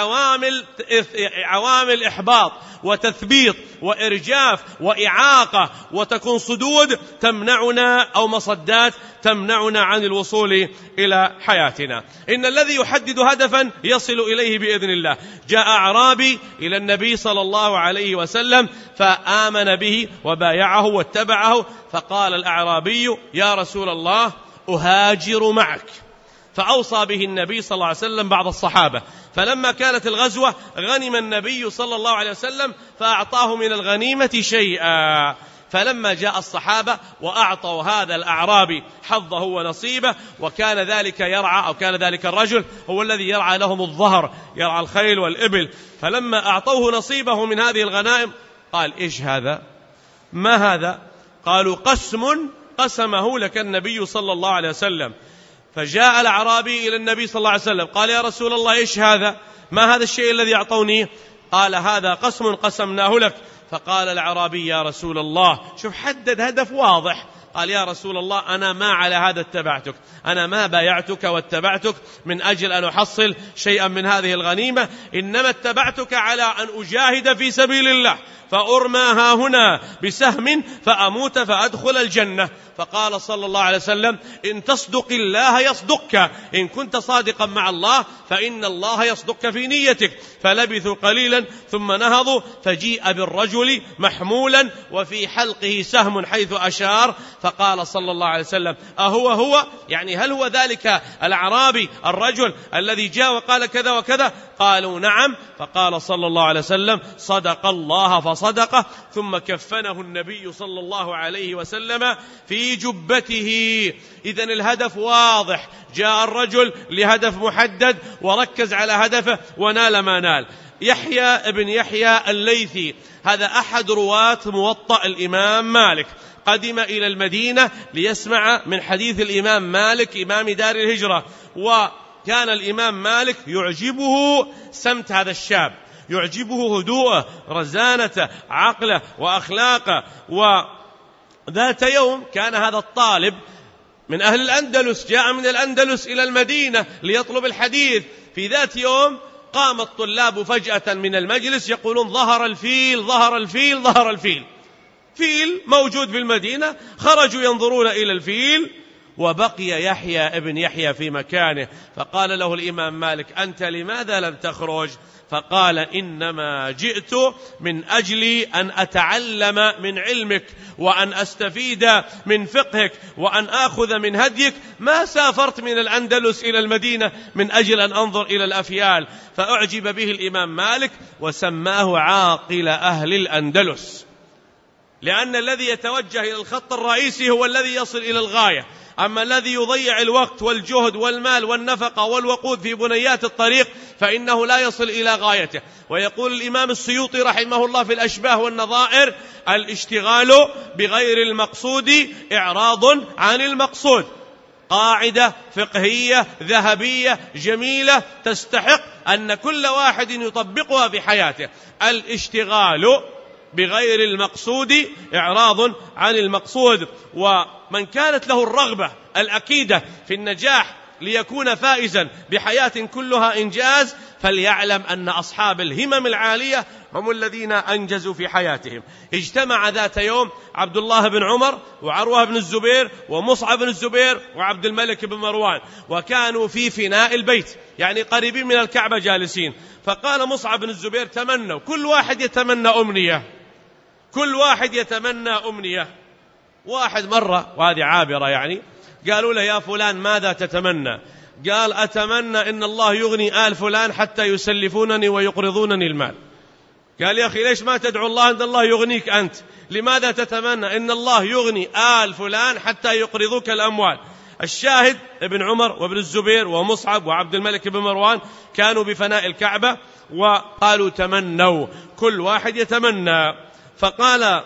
عوامل إحباط وتثبيط وإرجاف وإعاقة، وتكون صدود تمنعنا أو مصدات تمنعنا عن الوصول إلى حياتنا. إن الذي يحدد هدفا يصل إليه بإذن الله. جاء أعرابي إلى النبي صلى الله عليه وسلم فآمن به وبايعه واتبعه. فقال الأعرابي: يا رسول الله أهاجر معك. فأوصى به النبي صلى الله عليه وسلم بعض الصحابة. فلما كانت الغزوة غنم النبي صلى الله عليه وسلم فأعطاه من الغنيمة شيئا. فلما جاء الصحابة وأعطوا هذا الأعرابي حظه ونصيبه، وكان ذلك يرعى أو كان ذلك الرجل هو الذي يرعى لهم الظهر، يرعى الخيل والإبل. فلما أعطوه نصيبه من هذه الغنائم قال: إيش هذا؟ ما هذا؟ قالوا: قسم قسمه لك النبي صلى الله عليه وسلم. فجاء الأعرابي إلى النبي صلى الله عليه وسلم قال: يا رسول الله إيش هذا؟ ما هذا الشيء الذي أعطوني؟ قال: هذا قسم قسمناه لك. فقال الأعرابي: يا رسول الله، شوف حدد هدف واضح. قال: يا رسول الله أنا ما على هذا اتبعتك، أنا ما بايعتك واتبعتك من أجل أن أحصل شيئا من هذه الغنيمة، إنما اتبعتك على أن أجاهد في سبيل الله فأرمى ها هنا بسهم فأموت فأدخل الجنة. فقال صلى الله عليه وسلم: إن تصدق الله يصدقك، إن كنت صادقا مع الله فإن الله يصدقك في نيتك. فلبثوا قليلا ثم نهضوا، فجيء بالرجل محمولا وفي حلقه سهم حيث أشار. فقال صلى الله عليه وسلم: أهو يعني هل هو ذلك الأعرابي الرجل الذي جاء وقال كذا وكذا؟ قالوا: نعم. فقال صلى الله عليه وسلم: صدق الله فصدقه. ثم كفنه النبي صلى الله عليه وسلم في جبته. إذن الهدف واضح. جاء الرجل لهدف محدد وركز على هدفه ونال ما نال. يحيى ابن يحيى الليثي هذا أحد رواة موطأ الإمام مالك، قدم إلى المدينة ليسمع من حديث الإمام مالك إمام دار الهجرة. وكان الإمام مالك يعجبه سمت هذا الشاب، يعجبه هدوءه، رزانته، عقله وأخلاقه. وذات يوم كان هذا الطالب من أهل الأندلس جاء من الأندلس إلى المدينة ليطلب الحديث. في ذات يوم قام الطلاب فجأة من المجلس يقولون: ظهر الفيل، ظهر الفيل، ظهر الفيل. فيل موجود في المدينة. خرجوا ينظرون إلى الفيل، وبقي يحيى ابن يحيى في مكانه. فقال له الإمام مالك: أنت لماذا لم تخرج؟ فقال: إنما جئت من أجل أن أتعلم من علمك وأن أستفيد من فقهك وأن آخذ من هديك. ما سافرت من الأندلس إلى المدينة من أجل أن أنظر إلى الأفيال. فأعجب به الإمام مالك وسماه عاقل أهل الأندلس. لأن الذي يتوجه إلى الخط الرئيسي هو الذي يصل إلى الغاية، أما الذي يضيع الوقت والجهد والمال والنفقة والوقود في بنيات الطريق فإنه لا يصل إلى غايته. ويقول الإمام السيوطي رحمه الله في الأشباه والنظائر: الاشتغال بغير المقصود إعراض عن المقصود. قاعدة فقهية ذهبية جميلة تستحق أن كل واحد يطبقها في حياته. الاشتغال بغير المقصود إعراض عن المقصود. ومن كانت له الرغبة الأكيدة في النجاح ليكون فائزا بحياة كلها إنجاز فليعلم أن أصحاب الهمم العالية هم الذين أنجزوا في حياتهم. اجتمع ذات يوم عبد الله بن عمر وعروة بن الزبير ومصعب بن الزبير وعبد الملك بن مروان، وكانوا في فناء البيت، يعني قريبين من الكعبة جالسين. فقال مصعب بن الزبير: تمنوا، كل واحد يتمنى أمنية، كل واحد يتمنى أمنية. واحد مرة، وهذه عابرة يعني، قالوا له: يا فلان ماذا تتمنى؟ قال: أتمنى إن الله يغني آل فلان حتى يسلفونني ويقرضونني المال. قال: يا أخي ليش ما تدعو الله أن الله يغنيك أنت؟ لماذا تتمنى إن الله يغني آل فلان حتى يقرضوك الأموال؟ الشاهد ابن عمر وابن الزبير ومصعب وعبد الملك بن مروان كانوا بفناء الكعبة وقالوا: تمنوا، كل واحد يتمنى. فقال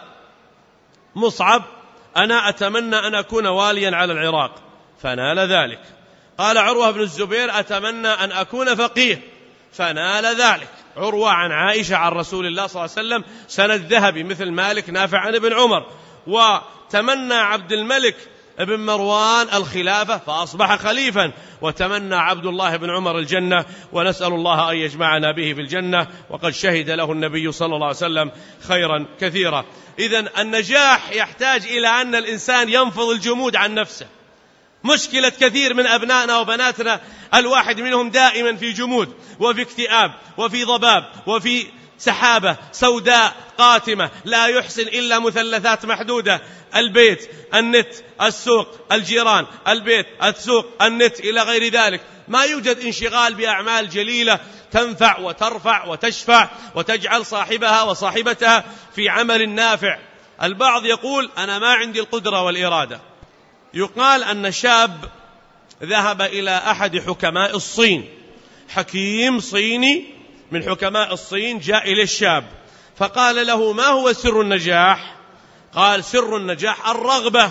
مصعب: أنا أتمنى أن أكون واليا على العراق، فنال ذلك. قال عروة بن الزبير: أتمنى أن أكون فقيه، فنال ذلك. عروة عن عائشة عن رسول الله صلى الله عليه وسلم سند ذهبي مثل مالك نافع عن ابن عمر. وتمنى عبد الملك بن مروان الخلافة فأصبح خليفا، وتمنى عبد الله بن عمر الجنة، ونسأل الله أن يجمعنا به في الجنة، وقد شهد له النبي صلى الله عليه وسلم خيرا كثيرا. إذن النجاح يحتاج إلى أن الإنسان ينفض الجمود عن نفسه. مشكلة كثير من أبنائنا وبناتنا الواحد منهم دائما في جمود وفي اكتئاب وفي ضباب وفي سحابة سوداء قاتمة، لا يحسن إلا مثلثات محدودة: البيت، النت، السوق، الجيران، البيت، السوق، النت، إلى غير ذلك. ما يوجد انشغال بأعمال جليلة تنفع وترفع وتشفع وتجعل صاحبها وصاحبتها في عمل نافع. البعض يقول: أنا ما عندي القدرة والإرادة. يقال أن شاب ذهب إلى أحد حكماء الصين، حكيم صيني من حكماء الصين، جاء إلى الشاب فقال له: ما هو سر النجاح؟ قال: سر النجاح الرغبة،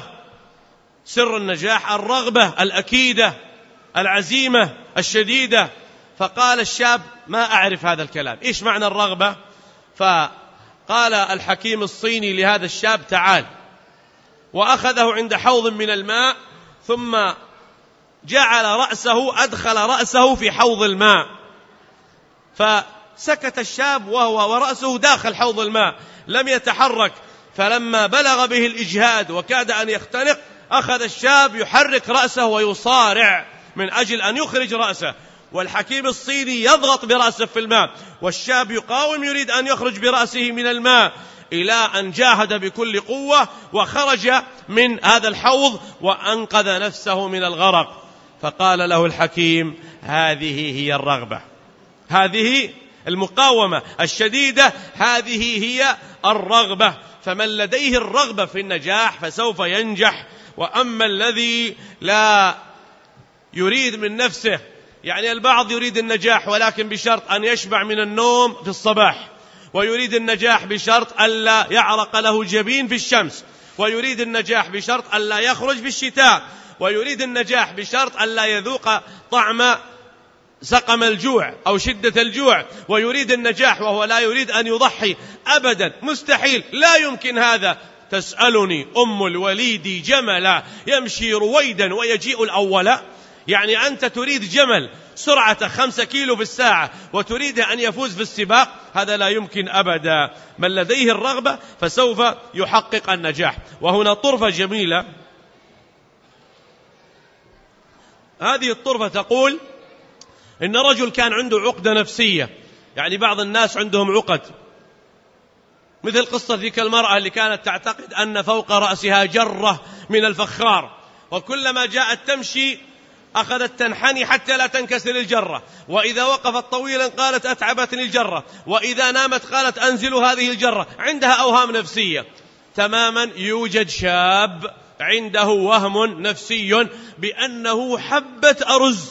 سر النجاح الرغبة الأكيدة العزيمة الشديدة. فقال الشاب: ما أعرف هذا الكلام، إيش معنى الرغبة؟ فقال الحكيم الصيني لهذا الشاب: تعال. وأخذه عند حوض من الماء، ثم جعل رأسه، أدخل رأسه في حوض الماء، فسكت الشاب وهو ورأسه داخل حوض الماء لم يتحرك. فلما بلغ به الإجهاد وكاد أن يختنق، أخذ الشاب يحرك رأسه ويصارع من أجل أن يخرج رأسه، والحكيم الصيني يضغط برأسه في الماء، والشاب يقاوم يريد أن يخرج برأسه من الماء، إلى أن جاهد بكل قوة وخرج من هذا الحوض وأنقذ نفسه من الغرق. فقال له الحكيم: هذه هي الرغبة، هذه المقاومة الشديدة، هذه هي الرغبة. فمن لديه الرغبة في النجاح فسوف ينجح. وأما الذي لا يريد من نفسه، يعني البعض يريد النجاح ولكن بشرط أن يشبع من النوم في الصباح، ويريد النجاح بشرط ألا يعرق له جبين في الشمس، ويريد النجاح بشرط ألا يخرج في الشتاء، ويريد النجاح بشرط ألا يذوق طعم سقم الجوع أو شدة الجوع، ويريد النجاح وهو لا يريد أن يضحي أبدا، مستحيل، لا يمكن هذا. تسألني أم الوليد جملا يمشي رويدا ويجيء الأول؟ يعني أنت تريد جمل سرعة 5 كيلو في الساعة وتريد أن يفوز في السباق؟ هذا لا يمكن أبدا. من لديه الرغبة فسوف يحقق النجاح. وهنا طرفة جميلة، هذه الطرفة تقول إن رجل كان عنده عقدة نفسية، يعني بعض الناس عندهم عقد، مثل قصة ذيك المرأة اللي كانت تعتقد أن فوق رأسها جرة من الفخار، وكلما جاءت تمشي أخذت تنحني حتى لا تنكسر الجرة، وإذا وقفت طويلا قالت أتعبتني الجرة، وإذا نامت قالت أنزل هذه الجرة. عندها أوهام نفسية. تماما يوجد شاب عنده وهم نفسي بأنه حبة أرز،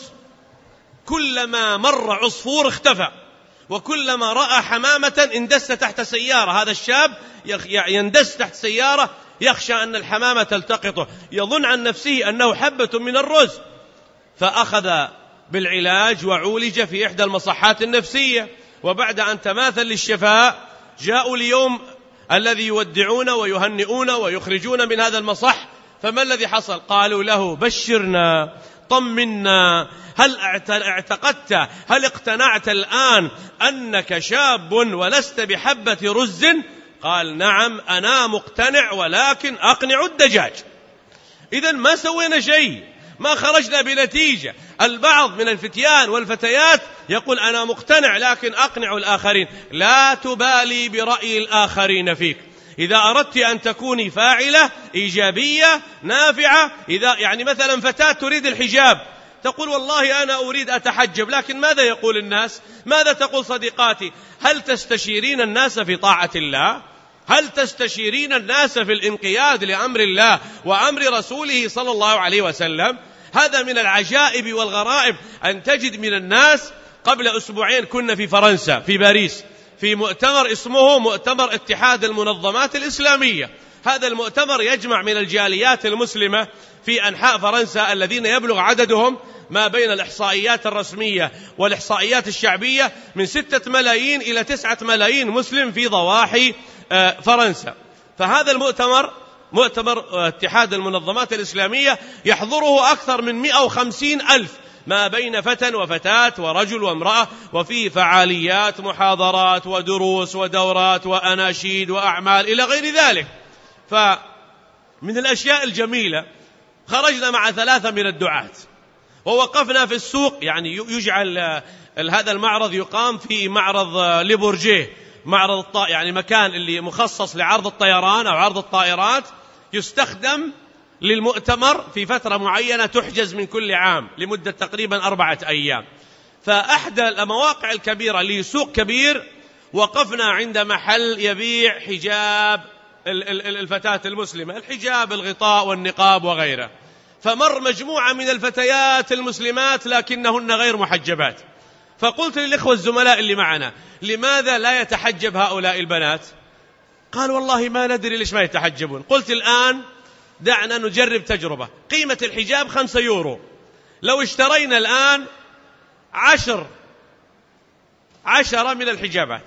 كلما مر عصفور اختفى، وكلما رأى حمامة اندس تحت سيارة. هذا الشاب يندس تحت سيارة يخشى أن الحمامة تلتقطه، يظن عن نفسه أنه حبة من الرز، فأخذ بالعلاج وعولج في إحدى المصحات النفسية. وبعد أن تماثل للشفاء جاءوا اليوم الذي يودعون ويهنئون ويخرجون من هذا المصح. فما الذي حصل؟ قالوا له: بشرنا، طمنا، هل اعتقدت، هل اقتنعت الآن أنك شاب ولست بحبة رز؟ قال: نعم أنا مقتنع، ولكن أقنع الدجاج. إذن ما سوينا شيء، ما خرجنا بنتيجة. البعض من الفتيان والفتيات يقول: أنا مقتنع لكن أقنع الآخرين. لا تبالي برأي الآخرين فيك. إذا أردت أن تكوني فاعلة إيجابية نافعة، إذا يعني مثلا فتاة تريد الحجاب تقول: والله أنا أريد أتحجب، لكن ماذا يقول الناس؟ ماذا تقول صديقاتي؟ هل تستشيرين الناس في طاعة الله؟ هل تستشيرين الناس في الانقياد لأمر الله وأمر رسوله صلى الله عليه وسلم؟ هذا من العجائب والغرائب أن تجد من الناس. قبل أسبوعين كنا في فرنسا في باريس في مؤتمر اسمه مؤتمر اتحاد المنظمات الإسلامية. هذا المؤتمر يجمع من الجاليات المسلمة في أنحاء فرنسا الذين يبلغ عددهم ما بين الإحصائيات الرسمية والإحصائيات الشعبية من 6 ملايين إلى 9 ملايين مسلم في ضواحي فرنسا. فهذا المؤتمر مؤتمر اتحاد المنظمات الإسلامية يحضره أكثر من 150 ألف ما بين فتى وفتاة ورجل وامرأة، وفيه فعاليات، محاضرات ودروس ودورات وأناشيد وأعمال إلى غير ذلك. فمن الأشياء الجميلة خرجنا مع 3 من الدعاة ووقفنا في السوق. يعني يجعل هذا المعرض يقام في معرض لبورجيه، معرض يعني مكان اللي مخصص لعرض الطيران أو عرض الطائرات، يستخدم للمؤتمر في فترة معينة تحجز من كل عام لمدة تقريبا 4 أيام. فأحدى المواقع الكبيرة لسوق كبير وقفنا عند محل يبيع حجاب الفتاة المسلمة، الحجاب، الغطاء والنقاب وغيره. فمر مجموعة من الفتيات المسلمات لكنهن غير محجبات. فقلت للإخوة الزملاء اللي معنا: لماذا لا يتحجب هؤلاء البنات؟ قال: والله ما ندري ليش ما يتحجبون. قلت: الآن دعنا نجرب تجربة. قيمة الحجاب 5 يورو. لو اشترينا الآن 10 من الحجابات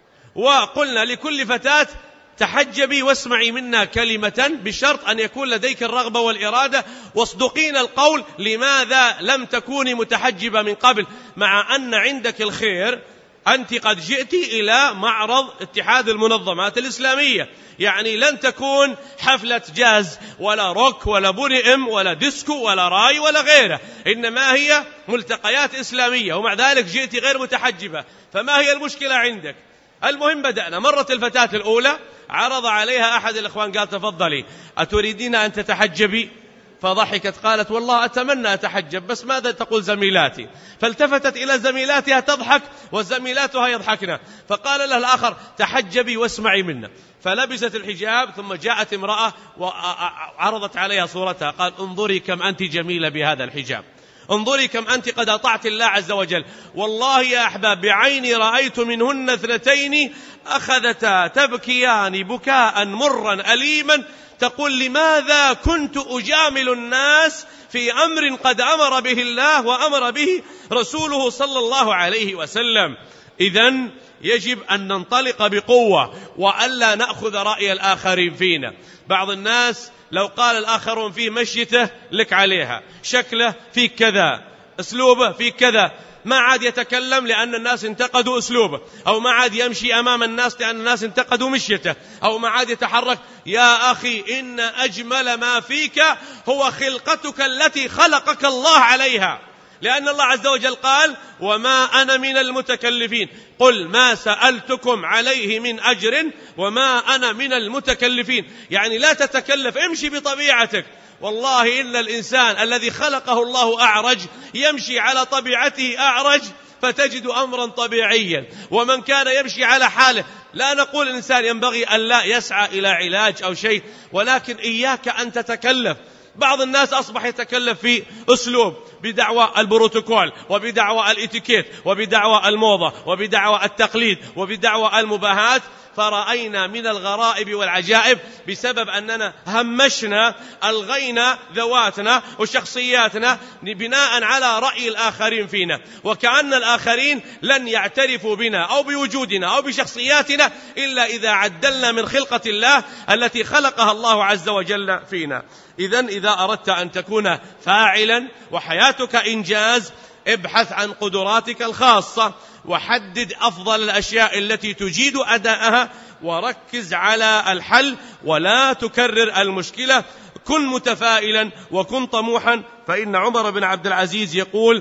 وقلنا لكل فتاة: تحجبي واسمعي منا كلمة، بشرط أن يكون لديك الرغبة والإرادة، واصدقين القول، لماذا لم تكوني متحجبة من قبل مع أن عندك الخير؟ أنت قد جئت إلى معرض اتحاد المنظمات الإسلامية، يعني لن تكون حفلة جاز ولا روك ولا بوني ام ولا ديسكو ولا راي ولا غيره، إنما هي ملتقيات إسلامية، ومع ذلك جئت غير متحجبة. فما هي المشكلة عندك؟ المهم بدأنا. مرت الفتاة الأولى، عرض عليها أحد الإخوان قال: تفضلي، أتريدين أن تتحجبي؟ فضحكت قالت: والله أتمنى أتحجب، بس ماذا تقول زميلاتي؟ فالتفتت إلى زميلاتها تضحك وزميلاتها يضحكن. فقال لها الآخر: تحجبي واسمعي منا. فلبست الحجاب، ثم جاءت امرأة وعرضت عليها صورتها، قال: انظري كم أنت جميلة بهذا الحجاب، انظري كم أنت قد أطعت الله عز وجل. والله يا أحباب بعيني رأيت منهن 2 أخذتا تبكيان بكاء مرا أليما، تقول: لماذا كنت أجامل الناس في أمر قد أمر به الله وأمر به رسوله صلى الله عليه وسلم؟ إذن يجب أن ننطلق بقوة وألا نأخذ رأي الآخرين فينا. بعض الناس لو قال الآخرون فيه مشيته لك عليها، شكله فيه كذا، أسلوبه فيه كذا، ما عاد يتكلم لأن الناس انتقدوا أسلوبه، أو ما عاد يمشي أمام الناس لأن الناس انتقدوا مشيته، أو ما عاد يتحرك. يا أخي، إن أجمل ما فيك هو خلقتك التي خلقك الله عليها، لأن الله عز وجل قال: وما أنا من المتكلفين، قل ما سألتكم عليه من أجر وما أنا من المتكلفين. يعني لا تتكلف، امشي بطبيعتك. والله إن الإنسان الذي خلقه الله أعرج يمشي على طبيعته أعرج فتجد أمرا طبيعيا، ومن كان يمشي على حاله لا نقول الإنسان ينبغي أن لا يسعى إلى علاج أو شيء، ولكن إياك أن تتكلف. بعض الناس أصبح يتكلف في أسلوب بدعوى البروتوكول، وبدعوى الاتيكيت، وبدعوى الموضة، وبدعوى التقليد، وبدعوى المباهات. فرأينا من الغرائب والعجائب بسبب أننا همشنا ألغينا ذواتنا وشخصياتنا بناء على رأي الآخرين فينا، وكأن الآخرين لن يعترفوا بنا أو بوجودنا أو بشخصياتنا إلا إذا عدلنا من خلقة الله التي خلقها الله عز وجل فينا. إذن إذا أردت أن تكون فاعلا وحياتك إنجاز، ابحث عن قدراتك الخاصة، وحدد أفضل الأشياء التي تجيد أداءها، وركز على الحل ولا تكرر المشكلة. كن متفائلا وكن طموحا، فإن عمر بن عبد العزيز يقول: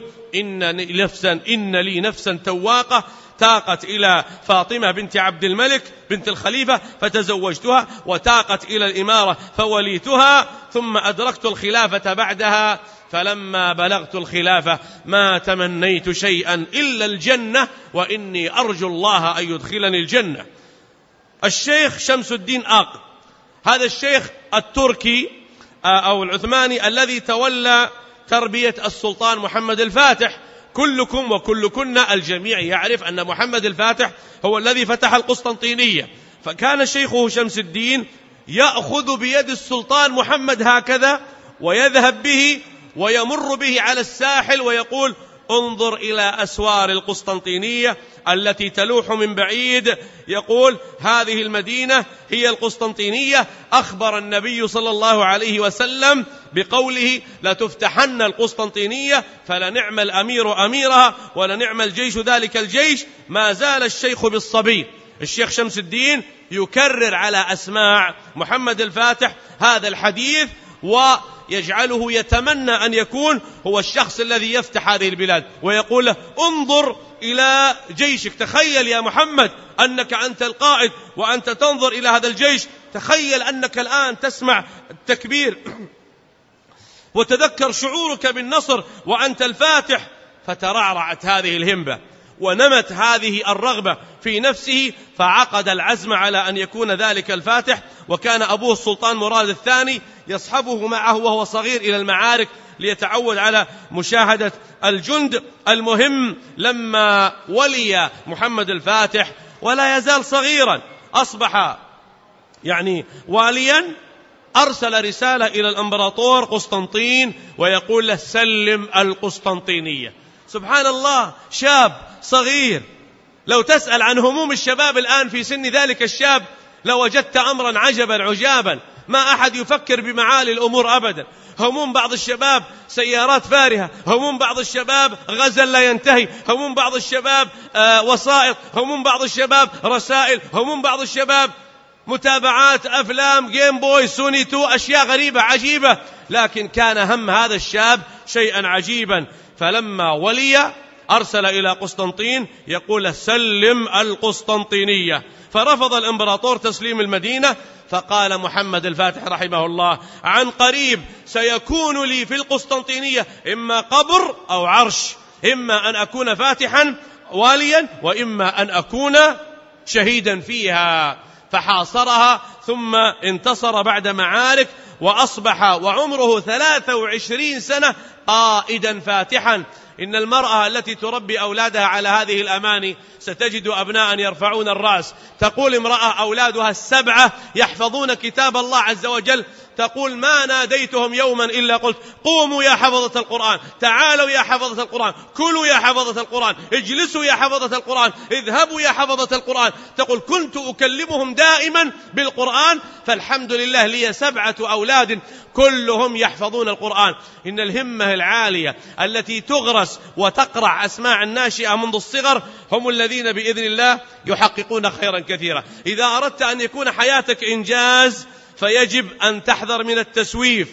إن لي نفسا تواقة تاقت إلى فاطمة بنت عبد الملك بنت الخليفة فتزوجتها، وتاقت إلى الإمارة فوليتها، ثم أدركت الخلافة بعدها، فلما بلغت الخلافة ما تمنيت شيئا إلا الجنة، وإني أرجو الله أن يدخلني الجنة. الشيخ شمس الدين آق، هذا الشيخ التركي أو العثماني الذي تولى تربية السلطان محمد الفاتح، كلكم وكلكن الجميع يعرف أن محمد الفاتح هو الذي فتح القسطنطينية. فكان شيخه شمس الدين يأخذ بيد السلطان محمد هكذا ويذهب به ويمر به على الساحل ويقول: انظر إلى أسوار القسطنطينية التي تلوح من بعيد، يقول: هذه المدينة هي القسطنطينية. أخبر النبي صلى الله عليه وسلم بقوله: لتفتحن القسطنطينية فلنعم الأمير أميرها ولنعم الجيش ذلك الجيش. ما زال الشيخ بالصبي الشيخ شمس الدين يكرر على أسماع محمد الفاتح هذا الحديث، ويجعله يتمنى أن يكون هو الشخص الذي يفتح هذه البلاد، ويقول له: انظر إلى جيشك، تخيل يا محمد أنك أنت القائد وأنت تنظر إلى هذا الجيش، تخيل أنك الآن تسمع التكبير وتذكر شعورك بالنصر وأنت الفاتح. فترعرعت هذه الهمة ونمت هذه الرغبة في نفسه، فعقد العزم على أن يكون ذلك الفاتح. وكان أبوه السلطان مراد الثاني يصحبه معه وهو صغير إلى المعارك ليتعود على مشاهدة الجند. المهم، لما ولي محمد الفاتح ولا يزال صغيرا أصبح واليا، أرسل رسالة إلى الإمبراطور قسطنطين ويقول له: سلم القسطنطينية. سبحان الله، شاب صغير. لو تسأل عن هموم الشباب الآن في سن ذلك الشاب لوجدت أمرا عجبا عجابا، ما أحد يفكر بمعالي الأمور أبدا. هموم بعض الشباب سيارات فارهة، هموم بعض الشباب غزل لا ينتهي، هموم بعض الشباب وسائط، هموم بعض الشباب رسائل، هموم بعض الشباب متابعات أفلام جيم بوي سوني 2، أشياء غريبة عجيبة. لكن كان هم هذا الشاب شيئا عجيبا. فلما ولي أرسل إلى قسطنطين يقول: سلم القسطنطينية. فرفض الإمبراطور تسليم المدينة، فقال محمد الفاتح رحمه الله: عن قريب سيكون لي في القسطنطينية إما قبر أو عرش، إما أن أكون فاتحا واليا وإما أن أكون شهيدا فيها. فحاصرها ثم انتصر بعد معارك، وأصبح وعمره 23 سنة قائدا فاتحا. إن المرأة التي تربي أولادها على هذه الأماني ستجد أبناء يرفعون الرأس. تقول امرأة أولادها 7 يحفظون كتاب الله عز وجل، تقول: ما ناديتهم يوما إلا قلت: قوموا يا حفظة القرآن، تعالوا يا حفظة القرآن، كلوا يا حفظة القرآن، اجلسوا يا حفظة القرآن، اذهبوا يا حفظة القرآن. تقول: كنت أكلمهم دائما بالقرآن، فالحمد لله لي 7 أولاد كلهم يحفظون القرآن. إن الهمة العالية التي تغرس وتقرع أسماع الناشئة منذ الصغر هم الذين بإذن الله يحققون خيرا كثيرا. إذا أردت أن يكون حياتك إنجاز فيجب أن تحذر من التسويف.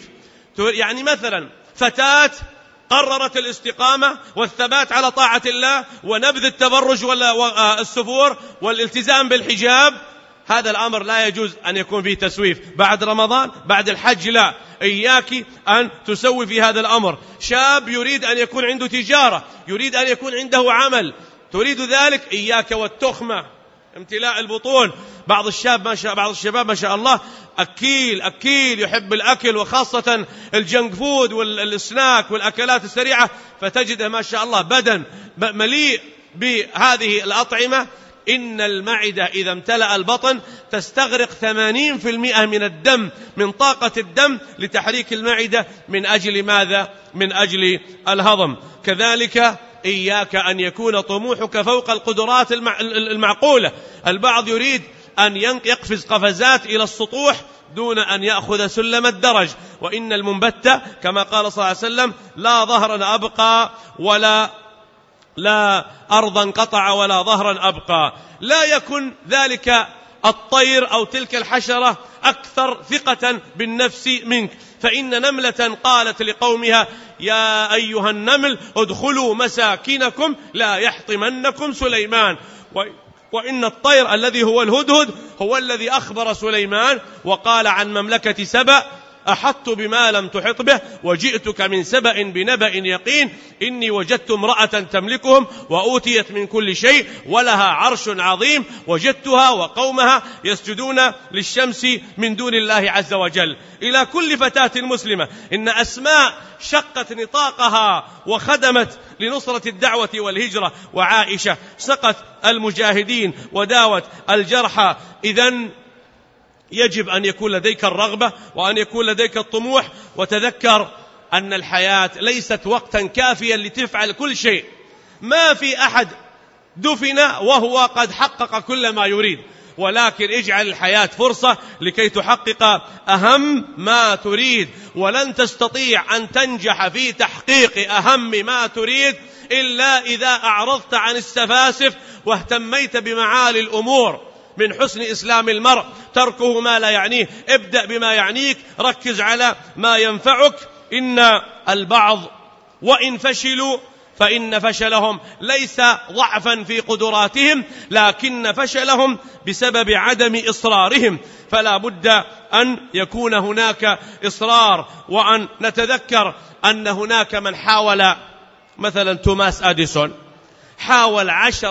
مثلا فتاة قررت الاستقامة والثبات على طاعة الله ونبذ التبرج والسفور والالتزام بالحجاب، هذا الأمر لا يجوز أن يكون فيه تسويف. بعد رمضان، بعد الحج، لا، إياك أن تسوي في هذا الأمر. شاب يريد أن يكون عنده تجارة، يريد أن يكون عنده عمل، تريد ذلك، إياك والتخمة. امتلاء البطون. بعض الشباب ما شاء الله أكيل يحب الأكل، وخاصة الجنك فود والسناك والأكلات السريعة، فتجده ما شاء الله بدن مليء بهذه الأطعمة. إن المعدة إذا امتلأ البطن تستغرق 80% من الدم، من طاقة الدم لتحريك المعدة. من أجل ماذا؟ من أجل الهضم. كذلك إياك أن يكون طموحك فوق القدرات المعقولة. البعض يريد أن يقفز قفزات إلى السطوح دون أن يأخذ سلم الدرج. وإن المنبت كما قال صلى الله عليه وسلم لا ظهرا أبقى لا أرضا قطع ولا ظهرا أبقى. لا يكن ذلك الطير أو تلك الحشرة أكثر ثقة بالنفس منك. فإن نملة قالت لقومها يا أيها النمل ادخلوا مساكنكم لا يحطمنكم سليمان. وإن الطير الذي هو الهدهد هو الذي أخبر سليمان وقال عن مملكة سبأ أحطت بما لم تحط به وجئتك من سبأ بنبأ يقين إني وجدت امرأة تملكهم وأوتيت من كل شيء ولها عرش عظيم وجدتها وقومها يسجدون للشمس من دون الله عز وجل. إلى كل فتاة مسلمة، إن أسماء شقت نطاقها وخدمت لنصرة الدعوة والهجرة، وعائشة سقت المجاهدين وداوت الجرحى. إذن يجب أن يكون لديك الرغبة وأن يكون لديك الطموح، وتذكر أن الحياة ليست وقتا كافيا لتفعل كل شيء. ما في أحد دفن وهو قد حقق كل ما يريد، ولكن اجعل الحياة فرصة لكي تحقق أهم ما تريد. ولن تستطيع أن تنجح في تحقيق أهم ما تريد إلا إذا أعرضت عن السفاسف واهتميت بمعالي الأمور. من حسن إسلام المرء تركه ما لا يعنيه. ابدأ بما يعنيك، ركز على ما ينفعك. إن البعض وإن فشلوا فإن فشلهم ليس ضعفا في قدراتهم، لكن فشلهم بسبب عدم إصرارهم. فلا بد أن يكون هناك إصرار، وأن نتذكر أن هناك من حاول، مثلا توماس أديسون حاول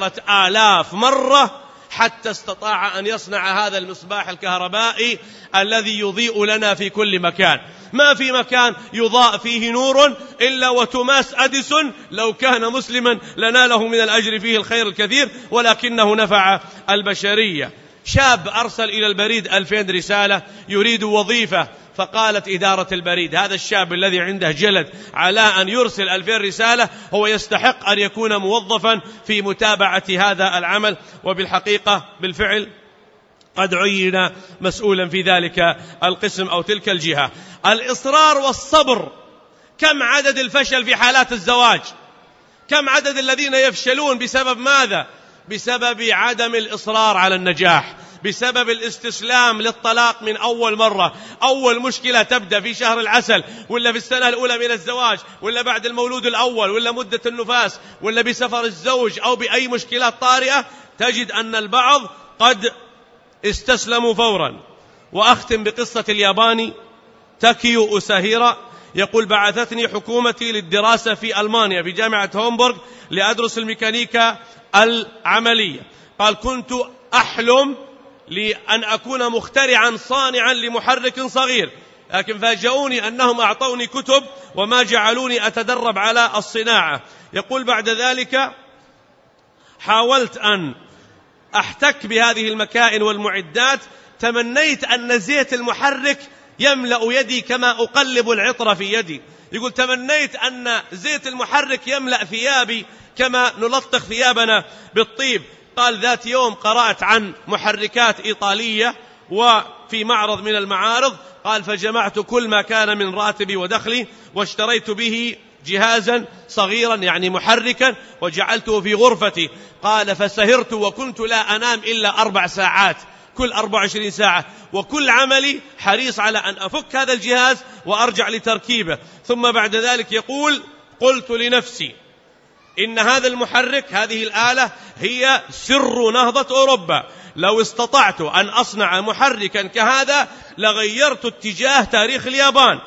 10,000 مرة حتى استطاع أن يصنع هذا المصباح الكهربائي الذي يضيء لنا في كل مكان. ما في مكان يضاء فيه نور إلا وتوماس أديسون لو كان مسلما لناله من الأجر فيه الخير الكثير، ولكنه نفع البشرية. شاب أرسل إلى البريد 2000 رسالة يريد وظيفة، فقالت إدارة البريد هذا الشاب الذي عنده جلد على أن يرسل 2000 رسالة هو يستحق أن يكون موظفا في متابعة هذا العمل. وبالحقيقة بالفعل قد عين مسؤولا في ذلك القسم أو تلك الجهة. الإصرار والصبر. كم عدد الفشل في حالات الزواج؟ كم عدد الذين يفشلون بسبب ماذا؟ بسبب عدم الإصرار على النجاح، بسبب الاستسلام للطلاق من أول مرة. أول مشكلة تبدأ في شهر العسل، ولا في السنة الأولى من الزواج، ولا بعد المولود الأول، ولا مدة النفاس، ولا بسفر الزوج، أو بأي مشكلات طارئة، تجد أن البعض قد استسلموا فورا. وأختم بقصة الياباني تاكيو أوساهيرا، يقول بعثتني حكومتي للدراسة في ألمانيا في جامعة هومبورغ لأدرس الميكانيكا العملية. قال كنت أحلم لأن أكون مخترعا صانعا لمحرك صغير، لكن فاجئوني أنهم أعطوني كتب وما جعلوني أتدرب على الصناعة. يقول بعد ذلك حاولت أن أحتك بهذه المكائن والمعدات، تمنيت أن زيت المحرك يملأ يدي كما أقلب العطر في يدي. يقول تمنيت أن زيت المحرك يملأ ثيابي كما نلطخ ثيابنا بالطيب. قال ذات يوم قرأت عن محركات إيطالية وفي معرض من المعارض، قال فجمعت كل ما كان من راتبي ودخلي واشتريت به جهازا صغيرا يعني محركا وجعلته في غرفتي. قال فسهرت وكنت لا أنام إلا 4 ساعات كل 24 ساعة، وكل عملي حريص على أن أفك هذا الجهاز وأرجع لتركيبه. ثم بعد ذلك يقول قلت لنفسي إن هذا المحرك هذه الآلة هي سر نهضة أوروبا، لو استطعت أن أصنع محركا كهذا لغيرت اتجاه تاريخ اليابان.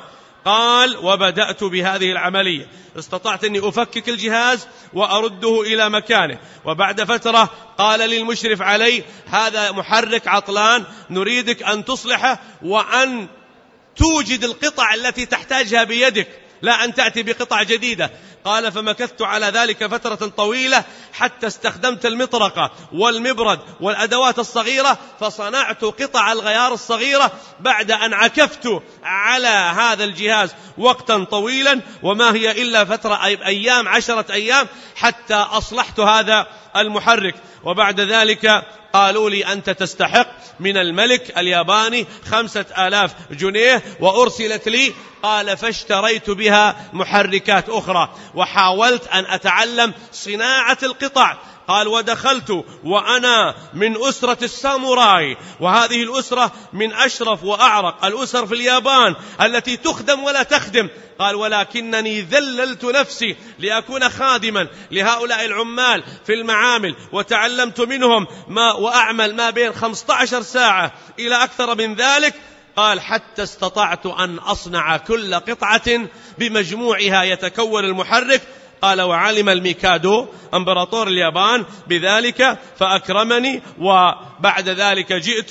قال وبدأت بهذه العملية، استطعت أني أفكك الجهاز وأرده إلى مكانه. وبعد فترة قال للمشرف علي هذا محرك عطلان، نريدك أن تصلحه وأن توجد القطع التي تحتاجها بيدك، لا أن تأتي بقطع جديدة. قال فمكثت على ذلك فترة طويلة حتى استخدمت المطرقة والمبرد والأدوات الصغيرة، فصنعت قطع الغيار الصغيرة بعد أن عكفت على هذا الجهاز وقتا طويلا، وما هي إلا فترة أيام 10 أيام حتى أصلحت هذا المحرك. وبعد ذلك قالوا لي أنت تستحق من الملك الياباني 5000 جنيه وأرسلت لي. قال فاشتريت بها محركات أخرى وحاولت أن أتعلم صناعة القطع. قال ودخلت وأنا من أسرة الساموراي، وهذه الأسرة من أشرف وأعرق الأسر في اليابان التي تخدم ولا تخدم. قال ولكنني ذللت نفسي لأكون خادما لهؤلاء العمال في المعامل، وتعلمت منهم وأعمل ما بين 15 ساعة إلى أكثر من ذلك. قال حتى استطعت أن أصنع كل قطعة بمجموعها يتكون المحرك. قال وعلم الميكادو امبراطور اليابان بذلك فأكرمني، وبعد ذلك جئت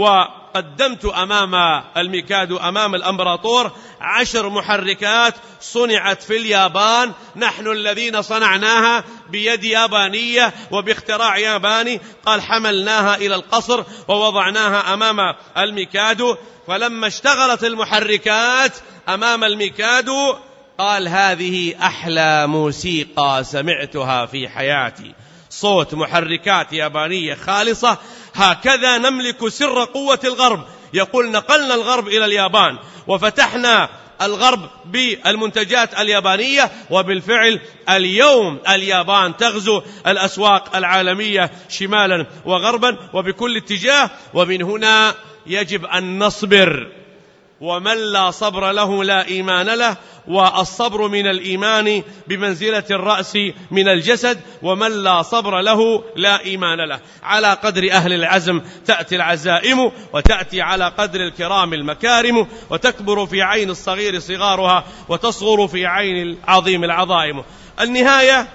وقدمت أمام الميكادو أمام الامبراطور 10 محركات صنعت في اليابان، نحن الذين صنعناها بيد يابانية وباختراع ياباني. قال حملناها إلى القصر ووضعناها أمام الميكادو، فلما اشتغلت المحركات أمام الميكادو قال هذه أحلى موسيقى سمعتها في حياتي، صوت محركات يابانية خالصة، هكذا نملك سر قوة الغرب. يقول نقلنا الغرب إلى اليابان وفتحنا الغرب بالمنتجات اليابانية، وبالفعل اليوم اليابان تغزو الأسواق العالمية شمالا وغربا وبكل اتجاه. ومن هنا يجب أن نصبر، ومن لا صبر له لا إيمان له، والصبر من الإيمان بمنزلة الرأس من الجسد، ومن لا صبر له لا إيمان له. على قدر أهل العزم تأتي العزائم، وتأتي على قدر الكرام المكارم، وتكبر في عين الصغير صغارها، وتصغر في عين العظيم العظائم. النهاية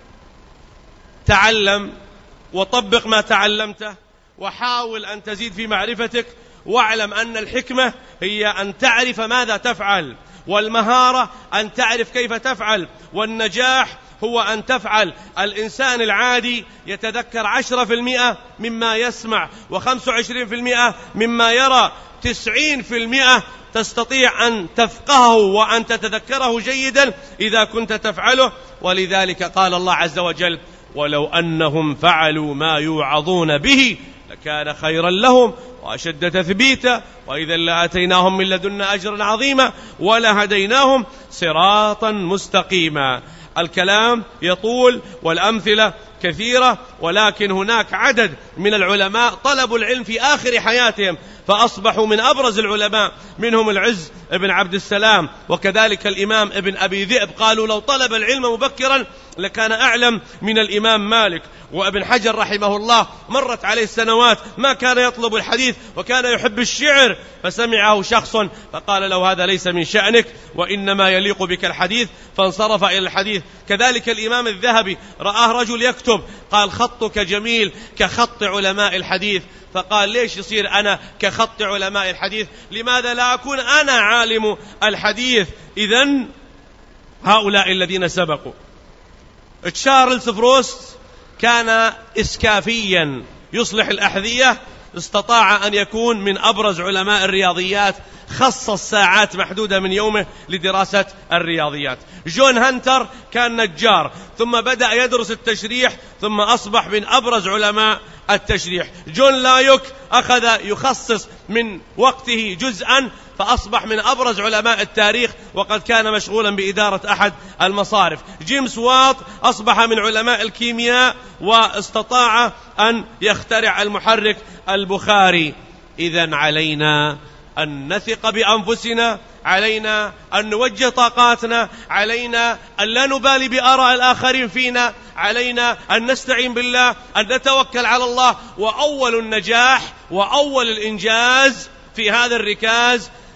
تعلم وطبق ما تعلمته، وحاول أن تزيد في معرفتك، واعلم أن الحكمة هي أن تعرف ماذا تفعل، والمهارة أن تعرف كيف تفعل، والنجاح هو أن تفعل. الإنسان العادي يتذكر 10% مما يسمع، و25% مما يرى، 90% تستطيع أن تفقهه وأن تتذكره جيدا إذا كنت تفعله. ولذلك قال الله عز وجل ولو أنهم فعلوا ما يوعظون به لكان خيرا لهم وأشد تثبيتا وإذا لآتيناهم من لدنا أجرا عظيما ولهديناهم صراطا مستقيما. الكلام يطول والأمثلة كثيرة، ولكن هناك عدد من العلماء طلبوا العلم في آخر حياتهم فأصبحوا من أبرز العلماء، منهم العز ابن عبد السلام، وكذلك الإمام ابن أبي ذئب، قالوا لو طلب العلم مبكرا لكان أعلم من الإمام مالك. وابن حجر رحمه الله مرت عليه السنوات ما كان يطلب الحديث وكان يحب الشعر، فسمعه شخص فقال له هذا ليس من شأنك وإنما يليق بك الحديث، فانصرف إلى الحديث. كذلك الإمام الذهبي رآه رجل يكتب قال خطك جميل كخط علماء الحديث، فقال ليش يصير أنا كخط علماء الحديث؟ لماذا لا أكون أنا عالم الحديث؟ إذن هؤلاء الذين سبقوا. تشارلز فروست كان إسكافيا يصلح الأحذية، استطاع أن يكون من أبرز علماء الرياضيات، خصص ساعات محدودة من يومه لدراسة الرياضيات. جون هانتر كان نجار ثم بدأ يدرس التشريح ثم أصبح من أبرز علماء التشريح. جون لايوك أخذ يخصص من وقته جزءا فأصبح من أبرز علماء التاريخ وقد كان مشغولا بإدارة أحد المصارف. جيمس وات أصبح من علماء الكيمياء واستطاع أن يخترع المحرك البخاري. إذن علينا أن نثق بأنفسنا، علينا أن نوجه طاقاتنا، علينا أن لا نبالي بآراء الآخرين فينا، علينا أن نستعين بالله، أن نتوكل على الله. وأول النجاح وأول الإنجاز في هذا الركاز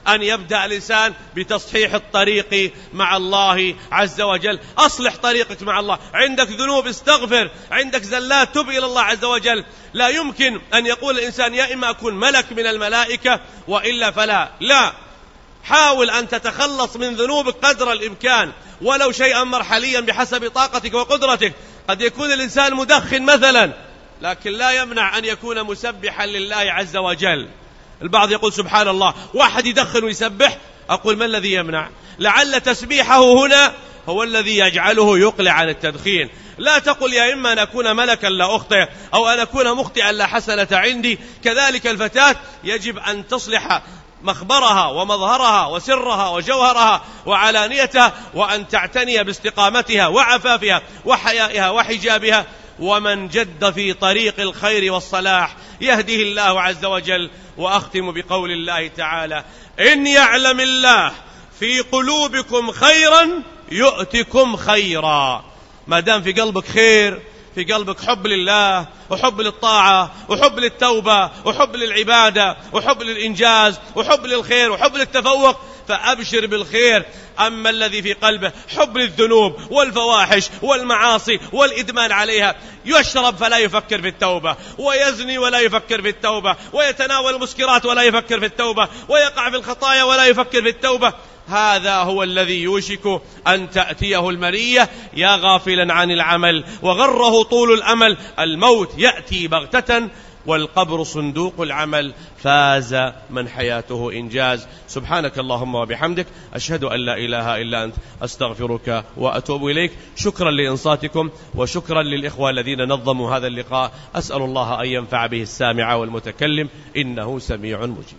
أن يبدأ الإنسان بتصحيح الطريق مع الله عز وجل. أصلح طريقك مع الله. عندك ذنوب استغفر، عندك زلات تب إلى الله عز وجل. لا يمكن أن يقول الإنسان يا إما أكون ملك من الملائكة وإلا فلا. لا، حاول أن تتخلص من ذنوبك قدر الإمكان، ولو شيئا مرحليا بحسب طاقتك وقدرتك. قد يكون الإنسان مدخن مثلا، لكن لا يمنع أن يكون مسبحا لله عز وجل. البعض يقول سبحان الله، واحد يدخن ويسبح. أقول ما الذي يمنع؟ لعل تسبيحه هنا هو الذي يجعله يقلع عن التدخين. لا تقل يا إما أن أكون ملكا لا أخطئ، أو أن أكون مخطئا لا حسنة عندي. كذلك الفتاة يجب أن تصلح مخبرها ومظهرها وسرها وجوهرها وعلانيتها، وأن تعتني باستقامتها وعفافها وحيائها وحجابها. ومن جد في طريق الخير والصلاح يهده الله عز وجل. وأختم بقول الله تعالى: إن يعلم الله في قلوبكم خيرا يؤتكم خيرا. ما دام في قلبك خير، في قلبك حب لله وحب للطاعة وحب للتوبة وحب للعبادة وحب للإنجاز وحب للخير وحب للتفوق، فأبشر بالخير. أما الذي في قلبه حب للذنوب والفواحش والمعاصي والإدمان عليها، يشرب فلا يفكر في التوبة، ويزني ولا يفكر في التوبة، ويتناول المسكرات ولا يفكر في التوبة، ويقع في الخطايا ولا يفكر في التوبة، هذا هو الذي يوشك أن تأتيه المنية يا غافلا عن العمل وغره طول الأمل. الموت يأتي بغتة والقبر صندوق العمل، فاز من حياته إنجاز. سبحانك اللهم وبحمدك، أشهد أن لا إله إلا أنت، أستغفرك وأتوب إليك. شكرا لإنصاتكم، وشكرا للإخوة الذين نظموا هذا اللقاء. أسأل الله أن ينفع به السامع والمتكلم، إنه سميع مجيب.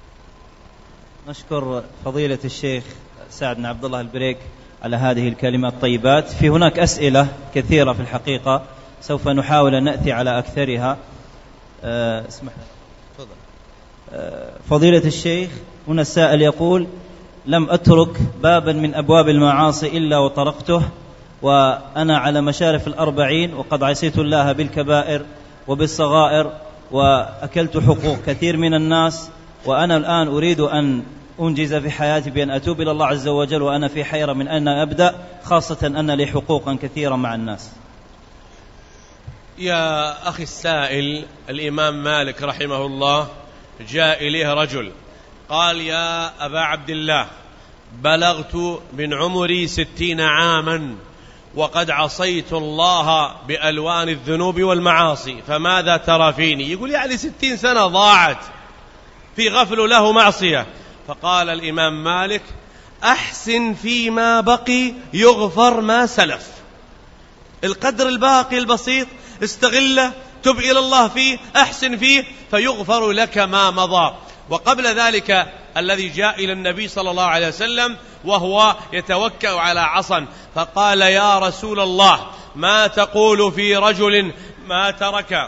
نشكر فضيلة الشيخ سعد بن عبد الله البريك على هذه الكلمات الطيبات. في هناك أسئلة كثيرة في الحقيقة، سوف نحاول أن نأتي على أكثرها. اسمح فضيلة الشيخ، هنا السائل يقول: لم أترك بابا من أبواب المعاصي إلا وطرقته، وأنا على مشارف 40، وقد عصيت الله بالكبائر وبالصغائر، وأكلت حقوق كثير من الناس، وأنا الآن أريد أن أنجز في حياتي بأن أتوب إلى الله عز وجل، وأنا في حيرة من أين أبدأ، خاصة أن لي حقوقا كثيرة مع الناس. يا أخي السائل، الإمام مالك رحمه الله جاء إليه رجل قال: يا أبا عبد الله، بلغت من عمري 60 عاما وقد عصيت الله بألوان الذنوب والمعاصي، فماذا ترى فيني؟ يقول يعني 60 سنة ضاعت في غفل له معصية. فقال الإمام مالك: أحسن فيما بقي يغفر ما سلف. القدر الباقي البسيط استغله، تب إلى الله فيه، أحسن فيه، فيغفر لك ما مضى. وقبل ذلك الذي جاء إلى النبي صلى الله عليه وسلم وهو يتوكأ على عصا، فقال: يا رسول الله، ما تقول في رجل ما ترك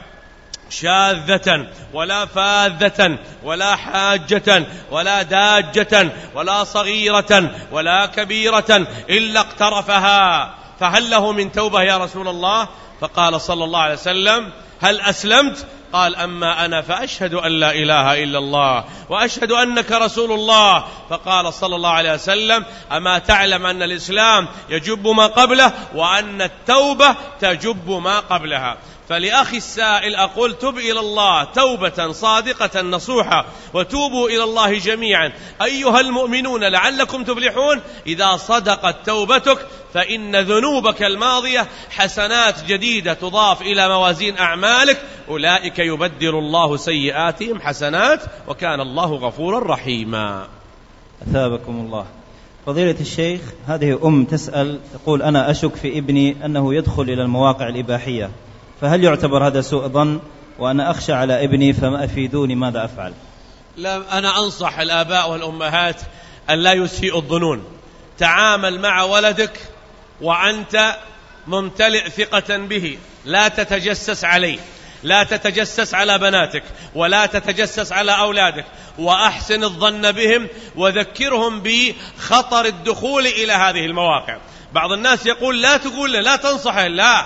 شاذة ولا فاذة ولا حاجة ولا داجة ولا صغيرة ولا كبيرة إلا اقترفها، فهل له من توبة يا رسول الله؟ فقال صلى الله عليه وسلم: هل أسلمت؟ قال: أما أنا فأشهد أن لا إله إلا الله وأشهد أنك رسول الله. فقال صلى الله عليه وسلم: أما تعلم أن الإسلام يجب ما قبله وأن التوبة تجب ما قبلها؟ فلأخي السائل أقول: تب إلى الله توبة صادقة نصوحة، وتوبوا إلى الله جميعا أيها المؤمنون لعلكم تفلحون. إذا صدقت توبتك فإن ذنوبك الماضية حسنات جديدة تضاف إلى موازين أعمالك، أولئك يبدل الله سيئاتهم حسنات وكان الله غفورا رحيما. أثابكم الله. فضيلة الشيخ، هذه تسأل تقول: أنا أشك في ابني أنه يدخل إلى المواقع الإباحية، فهل يعتبر هذا سوء ظن؟ وأنا أخشى على ابني، فما أفيدوني ماذا أفعل؟ لا، أنا أنصح الآباء والأمهات أن لا يسيئوا الظنون. تعامل مع ولدك وأنت ممتلئ ثقة به، لا تتجسس عليه، لا تتجسس على بناتك ولا تتجسس على أولادك، وأحسن الظن بهم وذكرهم بخطر الدخول إلى هذه المواقع. بعض الناس يقول: لا تقول له، لا تنصحه. لا،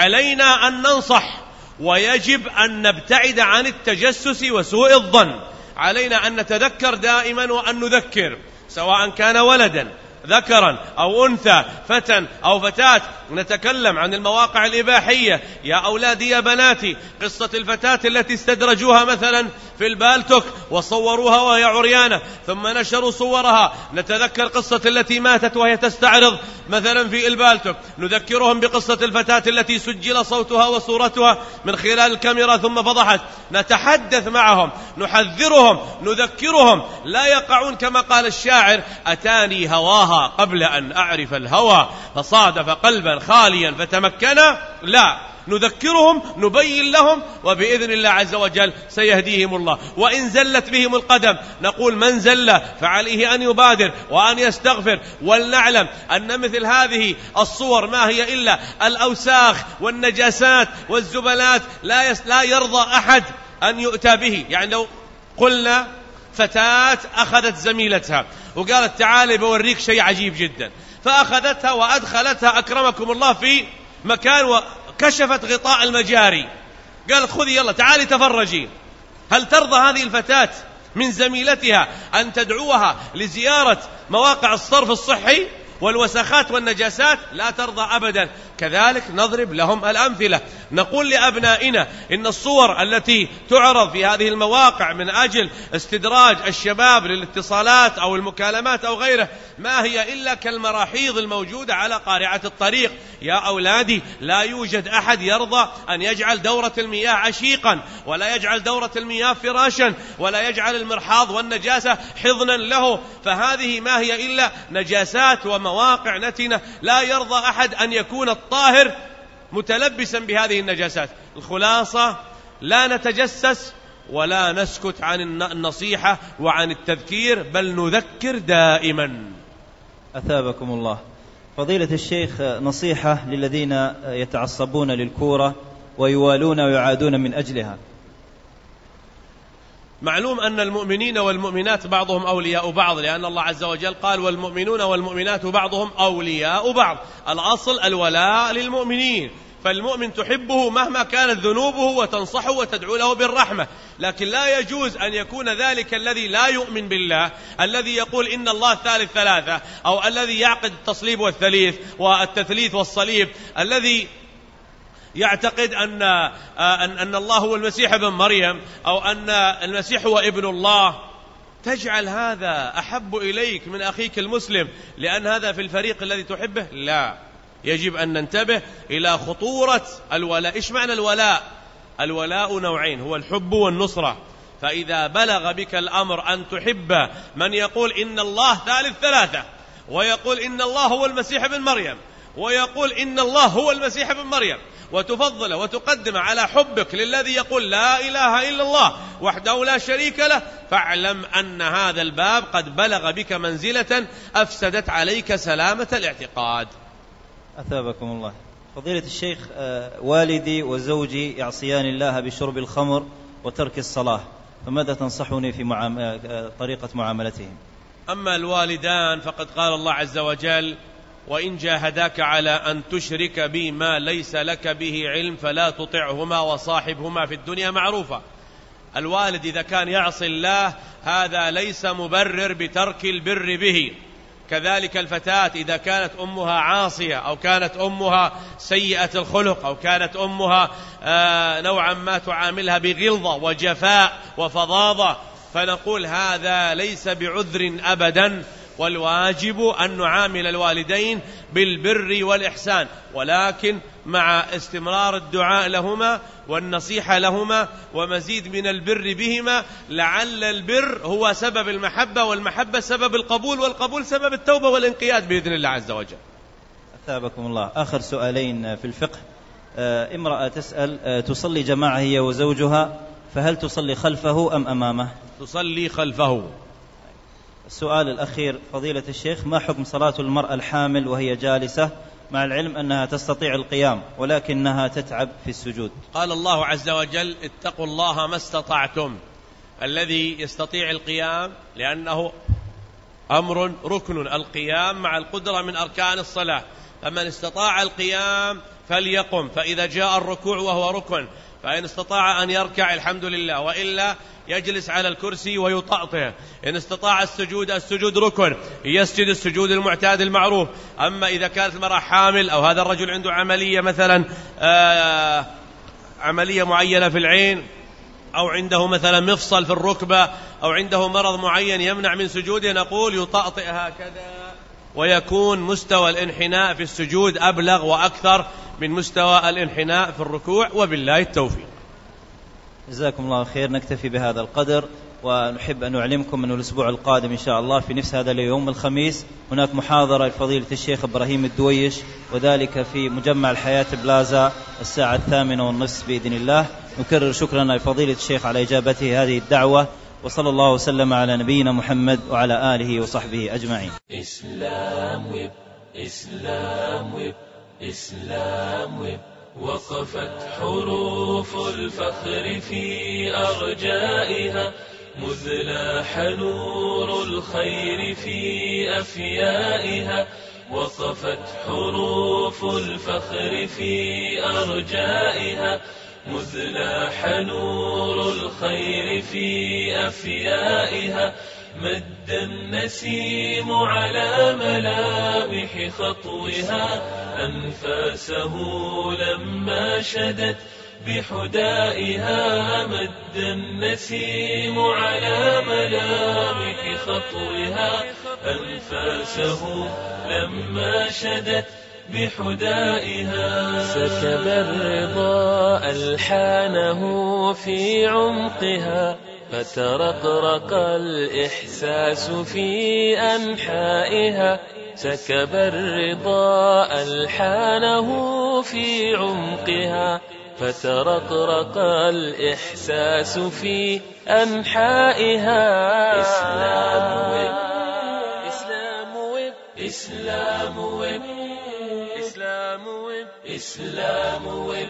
علينا أن ننصح، ويجب أن نبتعد عن التجسس وسوء الظن. علينا أن نتذكر دائما وأن نذكر، سواء كان ولدا ذكرا أو أنثى، فتى أو فتاة. نتكلم عن المواقع الإباحية. يا أولادي يا بناتي، قصة الفتاة التي استدرجوها مثلا في البالتوك وصوروها وهي عريانة ثم نشروا صورها. نتذكر قصة التي ماتت وهي تستعرض مثلا في البالتوك. نذكرهم بقصة الفتاة التي سجل صوتها وصورتها من خلال الكاميرا ثم فضحت. نتحدث معهم، نحذرهم، نذكرهم لا يقعون كما قال الشاعر: أتاني هواها قبل أن أعرف الهوى فصادف قلبا خاليا فتمكنا. لا، نذكرهم، نبين لهم، وبإذن الله عز وجل سيهديهم الله. وإن زلت بهم القدم نقول: من زل فعليه أن يبادر وأن يستغفر. ولنعلم أن مثل هذه الصور ما هي إلا الأوساخ والنجاسات والزبلات، لا يرضى أحد أن يؤتى به. يعني لو قلنا فتاة أخذت زميلتها وقالت: تعالي بوريك شيء عجيب جدا، فأخذتها وأدخلتها أكرمكم الله في مكان وكشفت غطاء المجاري، قالت: خذي يلا تعالي تفرجي. هل ترضى هذه الفتاة من زميلتها أن تدعوها لزيارة مواقع الصرف الصحي والوسخات والنجاسات؟ لا ترضى أبدا. كذلك نضرب لهم الأمثلة، نقول لأبنائنا إن الصور التي تعرض في هذه المواقع من أجل استدراج الشباب للاتصالات أو المكالمات أو غيره ما هي إلا كالمراحيض الموجودة على قارعة الطريق. يا أولادي، لا يوجد أحد يرضى أن يجعل دورة المياه عشيقا، ولا يجعل دورة المياه فراشا، ولا يجعل المرحاض والنجاسة حضنا له. فهذه ما هي إلا نجاسات ومواقع نتنة، لا يرضى أحد أن يكون الطاهر متلبسا بهذه النجاسات. الخلاصة: لا نتجسس ولا نسكت عن النصيحة وعن التذكير، بل نذكر دائما. أثابكم الله. فضيلة الشيخ، نصيحة للذين يتعصبون للكورة ويوالون ويعادون من أجلها. معلوم أن المؤمنين والمؤمنات بعضهم أولياء بعض، لأن الله عز وجل قال: والمؤمنون والمؤمنات بعضهم أولياء بعض. الأصل الولاء للمؤمنين، فالمؤمن تحبه مهما كانت ذنوبه وتنصحه وتدعو له بالرحمة. لكن لا يجوز أن يكون ذلك الذي لا يؤمن بالله، الذي يقول إن الله ثالث ثلاثة، أو الذي يعقد التصليب والتثليث والصليب، الذي يعتقد أن الله هو المسيح ابن مريم، أو أن المسيح هو ابن الله، تجعل هذا أحب إليك من أخيك المسلم لأن هذا في الفريق الذي تحبه؟ لا، يجب أن ننتبه إلى خطورة الولاء. إيش معنى الولاء؟ الولاء نوعين: هو الحب والنصرة. فإذا بلغ بك الأمر أن تحب من يقول إن الله ثالث ثلاثة، ويقول إن الله هو المسيح ابن مريم، ويقول إن الله هو المسيح ابن مريم، وتفضل وتقدم على حبك للذي يقول لا إله إلا الله وحده لا شريك له، فاعلم أن هذا الباب قد بلغ بك منزلة أفسدت عليك سلامة الاعتقاد. أثابكم الله. فضيلة الشيخ، والدي وزوجي يعصيان الله بشرب الخمر وترك الصلاة، فماذا تنصحني في طريقة معاملتهم؟ أما الوالدان فقد قال الله عز وجل: وإن جاهداك على أن تشرك بي ما ليس لك به علم فلا تطعهما وصاحبهما في الدنيا معروفا. الوالد إذا كان يعصي الله هذا ليس مبرر بترك البر به. كذلك الفتاة إذا كانت أمها عاصية، أو كانت أمها سيئة الخلق، أو كانت أمها نوعا ما تعاملها بغلظة وجفاء وفظاظة، فنقول هذا ليس بعذر أبدا. والواجب أن نعامل الوالدين بالبر والإحسان، ولكن مع استمرار الدعاء لهما والنصيحة لهما ومزيد من البر بهما، لعل البر هو سبب المحبة، والمحبة سبب القبول، والقبول سبب التوبة والانقياد بإذن الله عز وجل. أثابكم الله. آخر سؤالين في الفقه. امرأة تسأل: تصلي جماعة هي وزوجها، فهل تصلي خلفه أم أمامه؟ تصلي خلفه. السؤال الأخير فضيلة الشيخ: ما حكم صلاة المرأة الحامل وهي جالسة، مع العلم أنها تستطيع القيام ولكنها تتعب في السجود؟ قال الله عز وجل: اتقوا الله ما استطعتم. الذي يستطيع القيام، لأنه أمر ركن، القيام مع القدرة من أركان الصلاة، فمن استطاع القيام فليقم، فإذا جاء الركوع وهو ركن فإن استطاع أن يركع الحمد لله، وإلا يجلس على الكرسي ويطأطئ. إن استطاع السجود ركن يسجد السجود المعتاد المعروف. أما إذا كانت المرأة حامل أو هذا الرجل عنده عملية مثلا عملية معينة في العين، أو عنده مثلا مفصل في الركبة، أو عنده مرض معين يمنع من سجوده، نقول يطأطئ هكذا، ويكون مستوى الانحناء في السجود أبلغ وأكثر من مستوى الانحناء في الركوع، وبالله التوفيق. جزاكم الله خير. نكتفي بهذا القدر، ونحب أن نعلمكم أنه الأسبوع القادم إن شاء الله في نفس هذا اليوم الخميس هناك محاضرة لفضيلة الشيخ إبراهيم الدويش، وذلك في مجمع الحياة بلازا الساعة 8:30 بإذن الله. نكرر شكرنا لفضيلة الشيخ على إجابته هذه الدعوة، وصلى الله وسلم على نبينا محمد وعلى آله وصحبه أجمعين. إسلام ويب، إسلام ويب، إسلام ويب. وقفت حروف الفخر في أرجائها، مذ لاح نور الخير في أفيائها. وقفت حروف الفخر في أرجائها، مذ لاح نور الخير في أفيائها. مد النسيم على ملامح خطوها، أنفاسه لما شدت بحدائها. مد النسيم على ملامح خطوها، أنفاسه لما شدت بحدائها. سكب الرضا ألحانه في عمقها، فترقرق الإحساس في أنحائها. سكب الرضا ألحانه في عمقها، فترقرق الإحساس في أنحائها. إسلام ويب، إسلام ويب، إسلام ويب، إسلام ويب، إسلام ويب،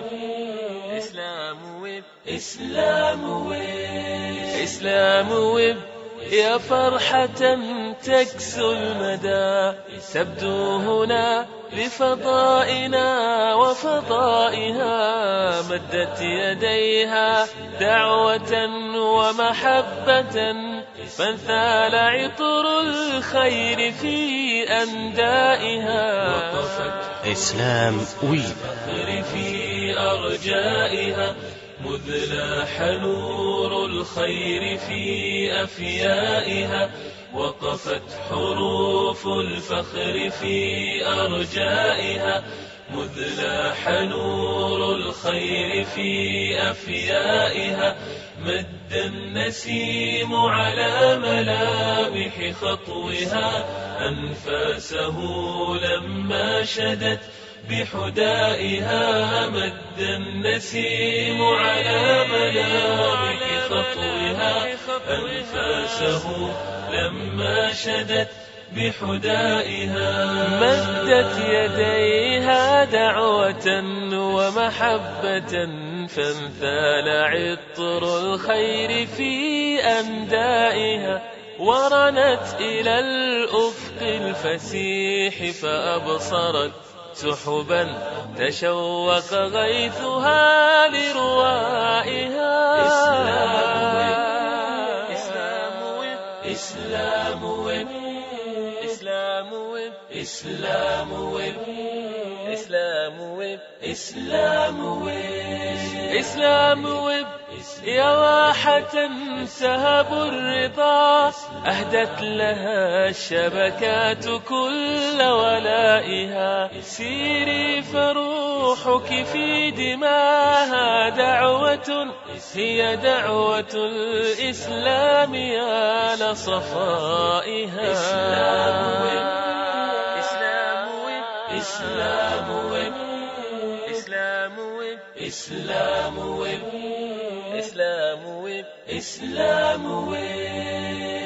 إسلام ويب، إسلام ويب، إسلام ويب. يا فرحة تكسو المدى، تبدو هنا بفضائنا وفضائها. مدت يديها دعوة ومحبة، فانثال عطر الخير في أندائها. وقفت إسلام ويب في أرجائها، مذ لاح نور الخير في أفيائها. وقفت حروف الفخر في أرجائها، مذ لاح نور الخير في أفيائها. مد النسيم على ملامح خطوها، أنفاسه لما شدت بحدائها. مد النسيم على ملامح خطوها، أنفاسه لما شدت بحدائها. مدت يديها دعوة ومحبة، فانثال عطر الخير في أندائها. ورنت إلى الأفق الفسيح، فأبصرت سحبا تشوق غيثها لروائها. إسلام ويب، إسلام ويب، إسلام ويب، إسلام ويب، إسلام ويب، إسلام ويب، إسلام ويب. يا واحة سهب الرضا، أهدت لها الشبكات كل ولائها. سيري فروحك في دماها دعوة، هي دعوة الإسلام يا لصفائها. إسلام ويب، إسلام ويب، إسلام ويب، إسلام ويب، إسلام ويب، إسلام ويب، إسلام ويب.